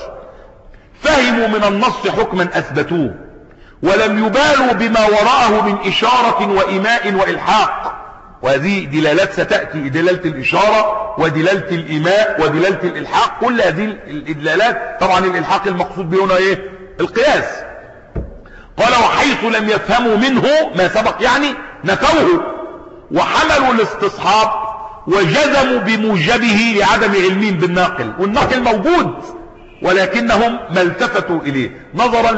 فهموا من النص حكما اثبتوه ولم يبالوا بما وراءه من اشارة وايماء والحاق. وهذه دلالات ستأتي، دلالة الاشارة ودلالة الايماء ودلالة الالحاق، كل هذه الدلالات طبعا الالحاق المقصود به هنا ايه؟ القياس. قال وحيث لم يفهموا منه ما سبق يعني نفوه وحملوا الاستصحاب وجزموا بموجبه لعدم علمهم بالناقل، والناقل موجود ولكنهم ما التفتوا اليه نظرا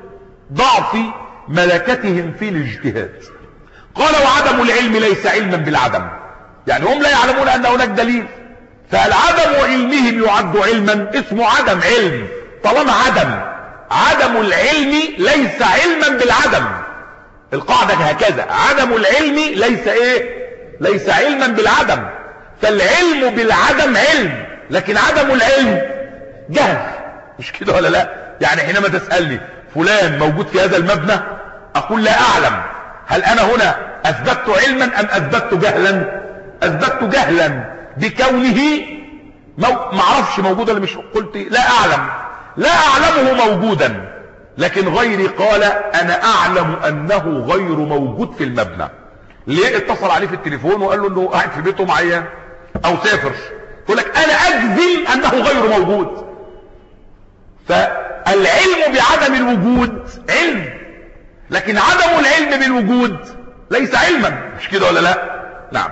لضعف ملكتهم في الاجتهاد. قال وعدم العلم ليس علما بالعدم، يعني هم لا يعلمون ان هناك دليل، فالعدم علمهم يعد علما، اسمه عدم علم. طالما عدم عدم العلم ليس علما بالعدم، القاعدة هكذا، عدم العلم ليس ايه؟ ليس علما بالعدم. فالعلم بالعدم علم، لكن عدم العلم جهل، مش كده ولا لا؟ يعني حينما تسألني فلان موجود في هذا المبنى اقول لا اعلم، هل انا هنا اثبتت علما ام اثبتت جهلا؟ اثبتت جهلا بكونه مو... معرفش موجود ولا مش، قلت لا اعلم، لا اعلمه موجودا، لكن غيري قال انا اعلم انه غير موجود في المبنى. ليه؟ اتصل عليه في التليفون وقال له انه قاعد في بيته معايا او سافر، يقول لك انا اجزم انه غير موجود. فالعلم بعدم الوجود علم، لكن عدم العلم بالوجود ليس علما، مش كده ولا لا؟ نعم.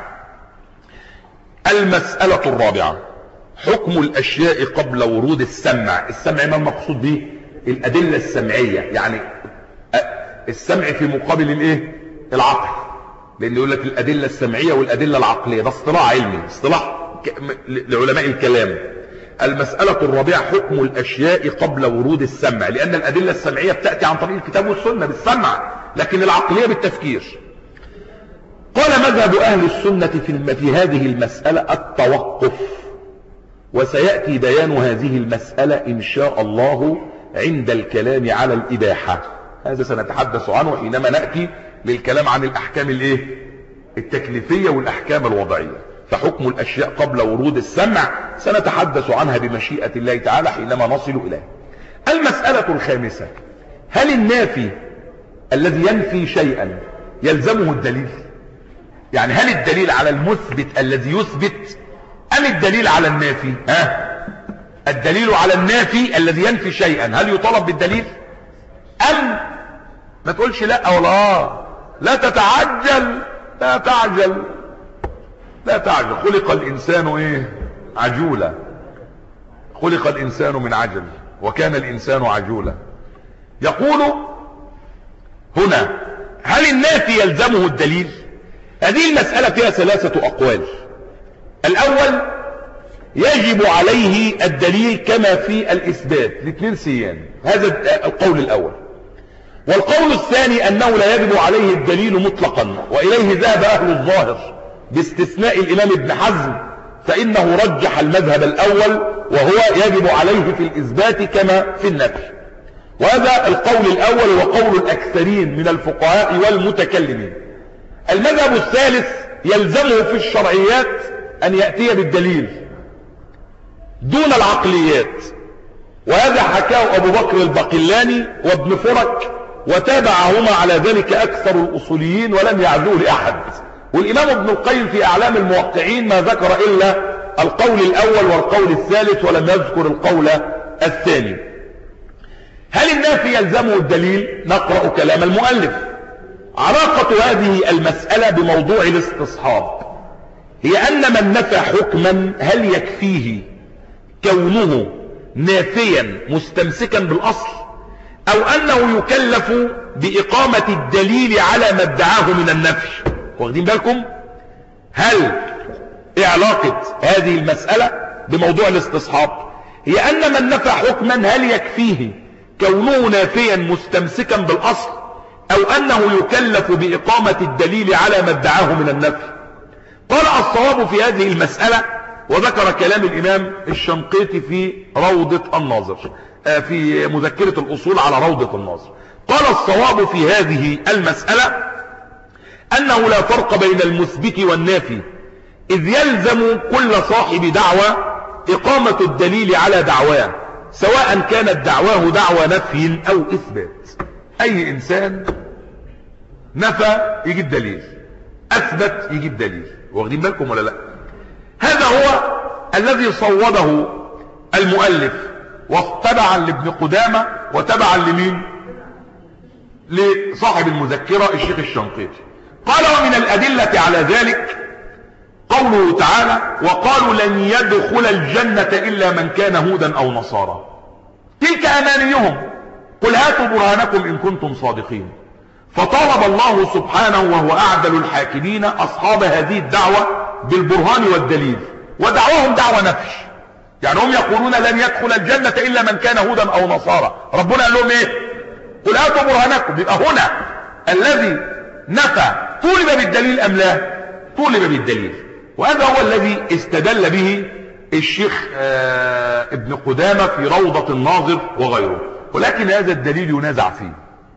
المسألة الرابعة حكم الاشياء قبل ورود السمع. السمع ما المقصود به؟ الادلة السمعية، يعني السمع في مقابل الايه؟ العقل، لان يقول لك الادلة السمعية والادلة العقلية، ده اصطلاح علمي، اصطلاح لعلماء الكلام. المسألة الرابعة حكم الاشياء قبل ورود السمع، لان الادلة السمعية بتأتي عن طريق الكتاب والسنة بالسمع، لكن العقلية بالتفكير. قال مذهب اهل السنة في, في هذه المسألة التوقف، وسيأتي بيان هذه المسألة ان شاء الله عند الكلام على الاباحة. هذا سنتحدث عنه حينما نأتي للكلام عن الاحكام الايه؟ التكليفية والاحكام الوضعية. فحكم الاشياء قبل ورود السمع سنتحدث عنها بمشيئة الله تعالى حينما نصل اليه. المسألة الخامسة، هل النافي الذي ينفي شيئا يلزمه الدليل؟ يعني هل الدليل على المثبت الذي يثبت ام الدليل على النافي؟ ها؟ الدليل على النافي الذي ينفي شيئا هل يطلب بالدليل ام ما تقولش لا ولا لا تتعجل، لا تعجل لا تعجل. خلق الانسان ايه؟ عجولا، خلق الانسان من عجل وكان الانسان عجولا. يقول هنا هل النافي يلزمه الدليل؟ هذه المسألة فيها ثلاثة اقوال. الاول يجب عليه الدليل كما في الاثبات، الاثنين سيان، هذا القول الاول. والقول الثاني انه لا يجب عليه الدليل مطلقا، واليه ذهب اهل الظاهر باستثناء الامام ابن حزم، فانه رجح المذهب الاول وهو يجب عليه في الإثبات كما في النفي. وهذا القول الأول وقول الأكثرين من الفقهاء والمتكلمين. المذهب الثالث يلزمه في الشرعيات أن يأتي بالدليل دون العقليات، وهذا حكاه أبو بكر الباقلاني وابن فرك، وتابعهما على ذلك أكثر الأصوليين ولم يعزوه لأحد. والإمام ابن القيم في أعلام الموقعين ما ذكر إلا القول الأول والقول الثالث ولم يذكر القول الثاني. هل النافي يلزمه الدليل؟ نقرأ كلام المؤلف. علاقة هذه المسألة بموضوع الاستصحاب هي أن من نفى حكما هل يكفيه كونه نافيا مستمسكا بالأصل، أو أنه يكلف بإقامة الدليل على ما ادعاه من النفي؟ واخدين بالكم؟ هل إيه علاقة هذه المسألة بموضوع الاستصحاب؟ هي أن من نفى حكما هل يكفيه كونه نافيا مستمسكا بالأصل، أو أنه يكلف بإقامة الدليل على ما ادعاه من النفي؟ قال الصواب في هذه المسألة، وذكر كلام الإمام الشنقيطي في روضة الناظر في مذكرة الأصول على روضة الناظر. قال الصواب في هذه المسألة أنه لا فرق بين المثبت والنافي، إذ يلزم كل صاحب دعوة إقامة الدليل على دعواه، سواء كانت دعواه دعوى نفي أو إثبات. أي إنسان نفى يجيب دليل، أثبت يجيب دليل. واخدين بالكم ولا لا؟ هذا هو الذي صوده المؤلف، وتبعا لابن قدامة وتبعا لمين؟ لصاحب المذكرة الشيخ الشنقيطي. قال ومن الأدلة على ذلك قوله تعالى وقالوا لن يدخل الجنة إلا من كان هودا أو نصارى، تلك أمانيهم قل هاتوا برهانكم إن كنتم صادقين. فطالب الله سبحانه وهو أعدل الحاكمين أصحاب هذه الدعوة بالبرهان والدليل، ودعوهم دعوة نفي، يعني هم يقولون لن يدخل الجنة إلا من كان هودا أو نصارى. ربنا قال لهم إيه؟ قل هاتوا برهانكم. يبقى هنا الذي نفى طولب بالدليل أم لا؟ طولب بالدليل. وهذا هو الذي استدل به الشيخ آه ابن قدامة في روضة الناظر وغيره. ولكن هذا الدليل ينازع فيه.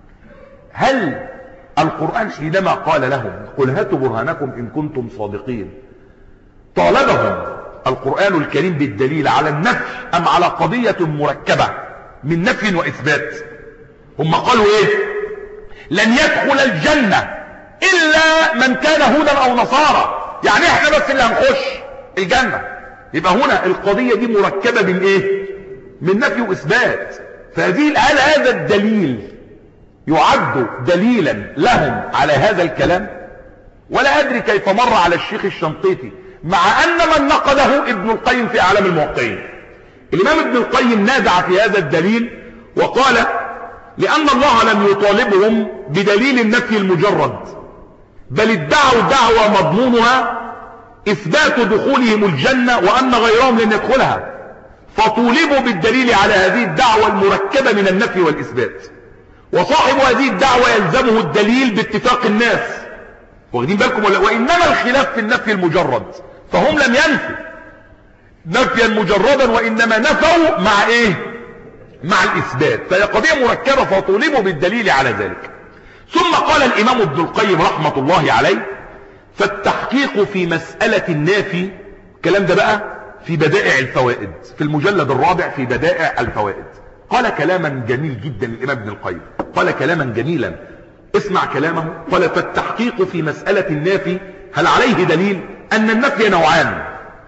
هل القرآن حينما قال لهم قل هاتوا برهانكم إن كنتم صادقين طالبهم القرآن الكريم بالدليل على النفي أم على قضية مركبة من نفي وإثبات؟ هم قالوا إيه؟ لن يدخل الجنة إلا من كان هودا أو نصارى، يعني احنا بس اللي هنخش الجنة. يبقى هنا القضية دي مركبة من إيه؟ من نفي وإثبات. فهذه الآلة هذا الدليل يعد دليلا لهم على هذا الكلام؟ ولا أدري كيف مر على الشيخ الشنقيطي، مع أن من نقده ابن القيم في أعلام الموقعين. الإمام ابن القيم نازع في هذا الدليل وقال لأن الله لم يطالبهم بدليل النفي المجرد، بل ادعوا دعوى مضمونها إثبات دخولهم الجنة وأن غيرهم لن يدخلها، فطولبوا بالدليل على هذه الدعوة المركبة من النفي والإثبات. وصاحب هذه الدعوة يلزمه الدليل باتفاق الناس. واخدين بالكم ولا؟ وإنما الخلاف في النفي المجرد، فهم لم ينفوا نفيا مجردا وإنما نفوا مع إيه؟ مع الإثبات. فهي قضية مركبة فطولبوا بالدليل على ذلك. ثم قال الإمام ابن القيم رحمة الله عليه فالتحقيق في مسألة النافي، الكلام ده بقى في بدائع الفوائد في المجلد الرابع في بدائع الفوائد. قال كلاما جميل جدا الإمام ابن القيم، قال كلاما جميلا، اسمع كلامه. قال فالتحقيق في مسألة النافي هل عليه دليل أن النفي نوعان،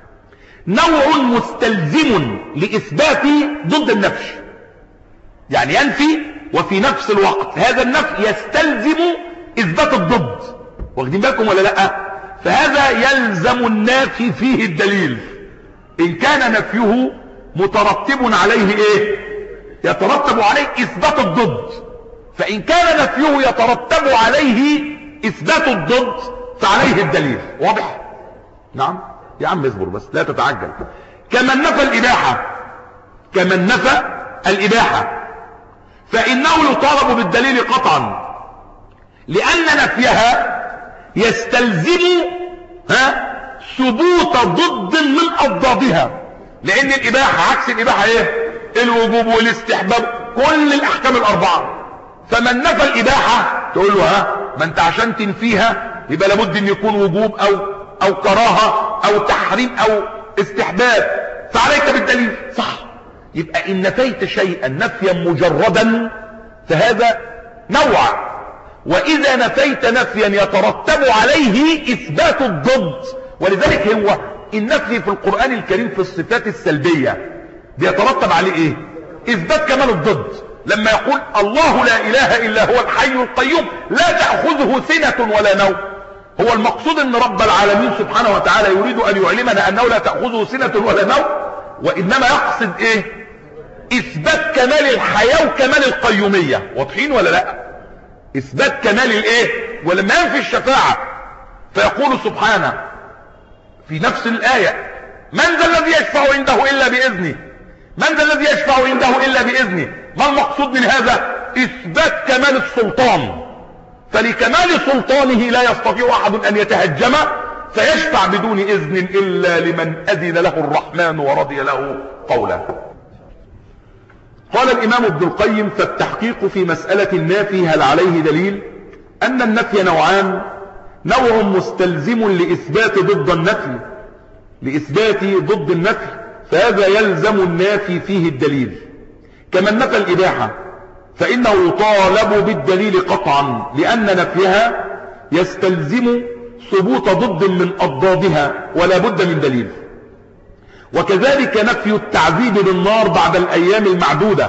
نوع مستلزم لإثبات ضد النفي، يعني ينفي وفي نفس الوقت هذا النفي يستلزم إثبات الضد. واخدين بالكم ولا لا؟ فهذا يلزم النافي فيه الدليل إن كان نفيه مترتب عليه إيه؟ يترتب عليه إثبات الضد. فإن كان نفيه يترتب عليه إثبات الضد فعليه الدليل. واضح؟ نعم يا عم اصبر بس لا تتعجل. كمن نفى الإباحة كمن نفى الإباحة فإنه يطالب بالدليل قطعا، لأن نفيها يستلزم ها ثبوت ضد من أضدادها. لان الاباحة عكس الاباحة ايه؟ الوجوب والاستحباب، كل الاحكام الاربعة. فمن نفى الاباحة تقول له ها ما انت عشان تنفيها يبقى لابد ان يكون وجوب او او كراهة او تحريم او استحباب، فعليك بالدليل. صح، يبقى ان نفيت شيئا نفيا مجردا فهذا نوع، واذا نفيت نفيا يترتب عليه اثبات الضد. ولذلك هو النفي في القرآن الكريم في الصفات السلبية بيترتب عليه ايه؟ اثبات كمال الضد. لما يقول الله لا اله الا هو الحي القيوم لا تأخذه سنة ولا نوم، هو المقصود ان رب العالمين سبحانه وتعالى يريد ان يعلمنا انه لا تأخذه سنة ولا نوم، وانما يقصد ايه؟ اثبات كمال الحياة وكمال القيومية. واضحين ولا لا؟ اثبات كمال الايه؟ ولما ينفي الشفاعة فيقول سبحانه في نفس الآية من ذا الذي يشفع عنده إلا بإذنه، من ذا الذي يشفع عنده إلا بإذنه. ما المقصود من هذا؟ إثبات كمال السلطان، فلكمال سلطانه لا يستطيع أحد أن يتهجم فيشفع بدون إذن إلا لمن أذن له الرحمن ورضي له قولا. قال الإمام ابن القيم فالتحقيق في مسألة النافي هل عليه دليل أن النفي نوعان، نوع مستلزم لإثبات ضد النفي لإثبات ضد النفي فهذا يلزم النافي فيه الدليل، كمن نفى الإباحة فإنه يطالب بالدليل قطعا لأن نفيها يستلزم ثبوت ضد من أضدادها ولا بد من دليل. وكذلك نفي التعذيب بالنار بعد الأيام المعدودة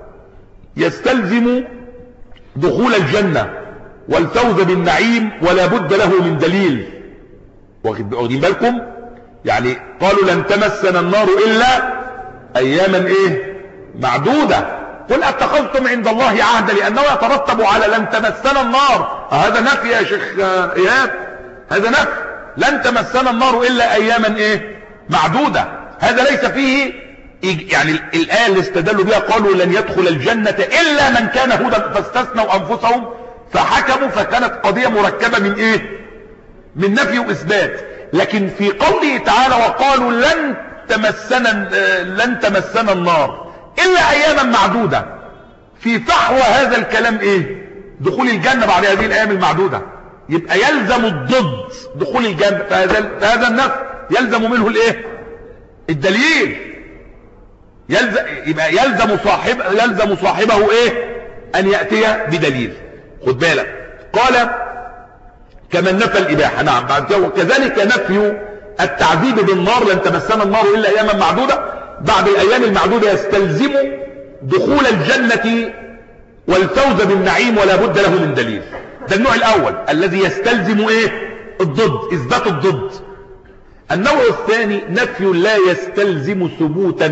يستلزم دخول الجنة والفوز بالنعيم ولا بد له من دليل. واخدين بالكم؟ يعني قالوا لن تمسنا النار إلا أياما إيه؟ معدودة. قل اتخذتم عند الله عهدا لأنه يترتب على لن تمسنا النار. هذا نفي يا شيخ إيهاب، هذا نفي. لن تمسنا النار إلا أياما إيه؟ معدودة. هذا ليس فيه يعني الآية اللي استدلوا بها قالوا لن يدخل الجنة إلا من كان هدى فاستثنوا أنفسهم فحكموا، فكانت قضية مركبة من إيه؟ من نفي وإثبات. لكن في قوله تعالى وقالوا لن تمسنا لن تمسنا النار إلا أياما معدودة، في فحوى هذا الكلام إيه؟ دخول الجنة بعد هذه الأيام المعدودة. يبقى يلزم الضد دخول الجنة، فهذا, فهذا النفي يلزم منه الإيه؟ الدليل. يلزم يبقى يلزم صاحب يلزم صاحبه إيه؟ أن يأتي بدليل. خد بالك، قال كمن نفى الإباحة. نعم، بعد كده وكذلك نفي التعذيب بالنار لن تمسنا النار إلا أياما معدودة بعد الأيام المعدودة يستلزم دخول الجنة والفوز بالنعيم ولا بد له من دليل. ده النوع الأول الذي يستلزم إيه؟ الضد، إثبات الضد. النوع الثاني نفي لا يستلزم ثبوتا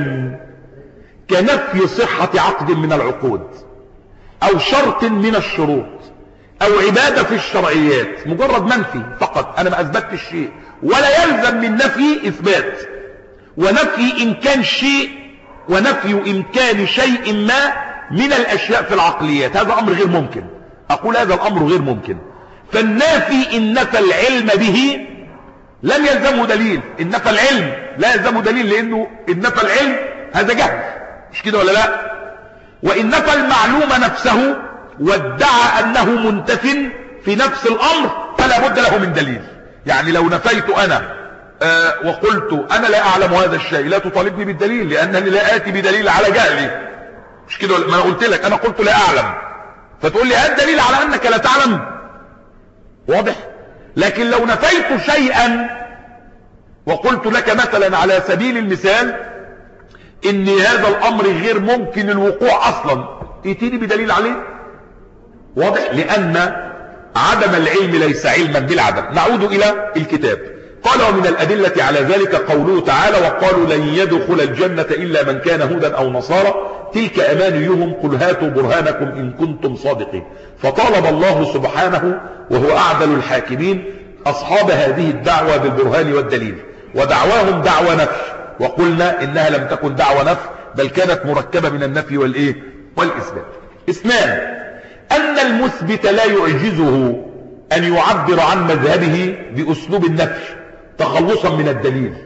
كنفي صحة عقد من العقود أو شرط من الشروط أو عبادة في الشرعيات، مجرد منفي فقط، أنا ما أثبتت الشيء، ولا يلزم من نفي إثبات. ونفي إمكان شيء ونفي إمكان شيء ما من الأشياء في العقليات، هذا أمر غير ممكن. أقول هذا الأمر غير ممكن. فالنافي إن نفى العلم به لم يلزمه دليل. إن نفى العلم لا يلزمه دليل، لأنه إن نفى العلم هذا جهل، مش كده ولا لا؟ وإن نفى المعلوم نفسه وادعى أنه منتف في نفس الأمر فلا بد له من دليل. يعني لو نفيت أنا آه وقلت أنا لا أعلم هذا الشيء لا تطالبني بالدليل، لأنني لا آتي بدليل على جهلي، مش كده؟ ما أنا قلت لك أنا قلت لا أعلم، فتقول لي هذا دليل على أنك لا تعلم. واضح؟ لكن لو نفيت شيئا وقلت لك مثلا على سبيل المثال إن هذا الأمر غير ممكن الوقوع أصلا، ائتني بدليل عليه. واضح؟ لأن عدم العلم ليس علما بالعدم. نعود إلى الكتاب. قال ومن الأدلة على ذلك قوله تعالى وقالوا لن يدخل الجنة إلا من كان هودا أو نصارى تلك أمانيهم قل هاتوا برهانكم إن كنتم صادقين. فطالب الله سبحانه وهو أعدل الحاكمين أصحاب هذه الدعوة بالبرهان والدليل، ودعواهم دعوة نفي، وقلنا إنها لم تكن دعوة نفي بل كانت مركبة من النفي والإيه؟ والإثبات. اثنان، أن المثبت لا يعجزه أن يعبر عن مذهبه بأسلوب النفي تخلصا من الدليل.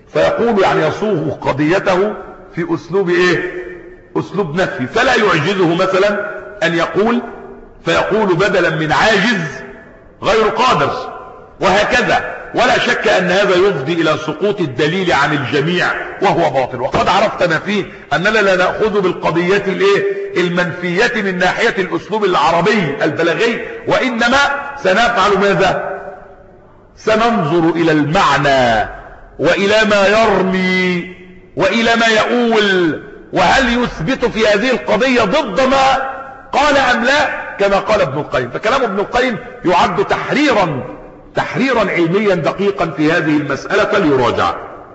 فيقول يعني يصوغ قضيته في أسلوب إيه؟ أسلوب نفي، فلا يعجزه مثلا أن يقول فيقول بدلا من عاجز غير قادر، وهكذا. ولا شك أن هذا يفضي إلى سقوط الدليل عن الجميع وهو باطل. وقد عرفت ما فيه أننا لا نأخذ بالقضية الإيه؟ المنفية من ناحية الأسلوب العربي البلاغي، وإنما سنفعل ماذا؟ سننظر إلى المعنى وإلى ما يرمي وإلى ما يقول، وهل يثبت في هذه القضية ضد ما قال أم لا، كما قال ابن القيم. فكلام ابن القيم يعد تحريرا تحريرا علميا دقيقا في هذه المسألة، فليراجع.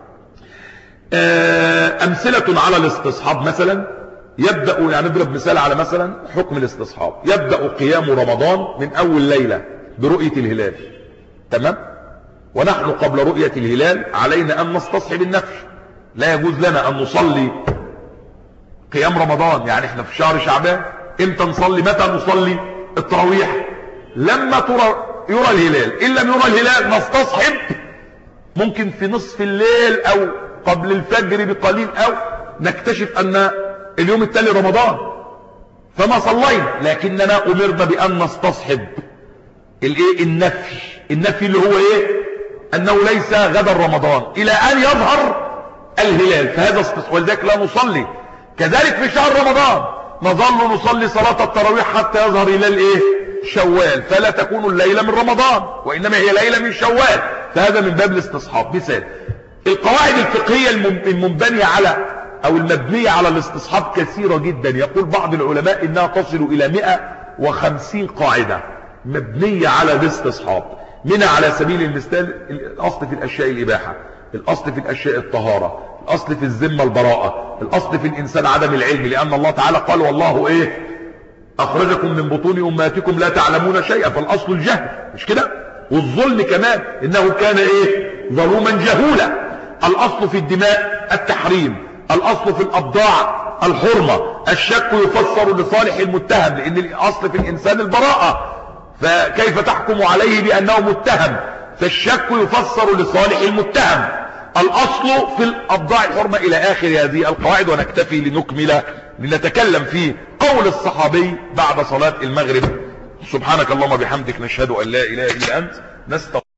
أمثلة على الاستصحاب مثلا، يبدأ يعني نضرب مثال على مثلا حكم الاستصحاب. يبدأ قيام رمضان من أول ليلة برؤية الهلال، تمام؟ ونحن قبل رؤية الهلال علينا أن نستصحب النفل، لا يجوز لنا أن نصلي قيام رمضان، يعني احنا في شهر شعبان، امتى نصلي؟ متى نصلي التراويح؟ لما ترى يرى الهلال. إن لم يرى الهلال نستصحب ممكن في نصف الليل أو قبل الفجر بقليل، أو نكتشف أن اليوم التالي رمضان فما صلينا، لكننا أمرنا بأن نستصحب الايه؟ النفي. النفي اللي هو ايه؟ أنه ليس غدا رمضان إلى أن يظهر الهلال، فهذا استصحاب، ولذلك لا نصلي. كذلك في شهر رمضان نظل نصلي صلاة التراويح حتى يظهر هلال ايه؟ شوال، فلا تكون الليلة من رمضان وإنما هي ليلة من شوال، فهذا من باب الاستصحاب. مثال القواعد الفقهية المنبنية على أو المبنية على الاستصحاب كثيرة جدا، يقول بعض العلماء إنها تصل إلى مئة وخمسين قاعدة مبنية على الاستصحاب. منها على سبيل المثال الأصل في الأشياء الإباحة، الأصل في الأشياء الطهارة، الأصل في الذمة البراءة، الأصل في الإنسان عدم العلم، لأن الله تعالى قال والله إيه؟ أخرجكم من بطون أمهاتكم لا تعلمون شيئا، فالأصل الجهل، مش كده؟ والظلم كمان، إنه كان إيه؟ ظلوما جهولا. الأصل في الدماء التحريم، الأصل في الأبضاع الحرمة، الشك يفسر لصالح المتهم، لأن الأصل في الإنسان البراءة، فكيف تحكم عليه بأنه متهم؟ فالشك يفسر لصالح المتهم. الأصل في الأبضاع الحرمة إلى آخر هذه القواعد. ونكتفي لنكمل لنتكلم في قول الصحابي بعد صلاة المغرب: سبحانك اللهم بحمدك نشهد أن لا إله إلا أنت نستغفرك.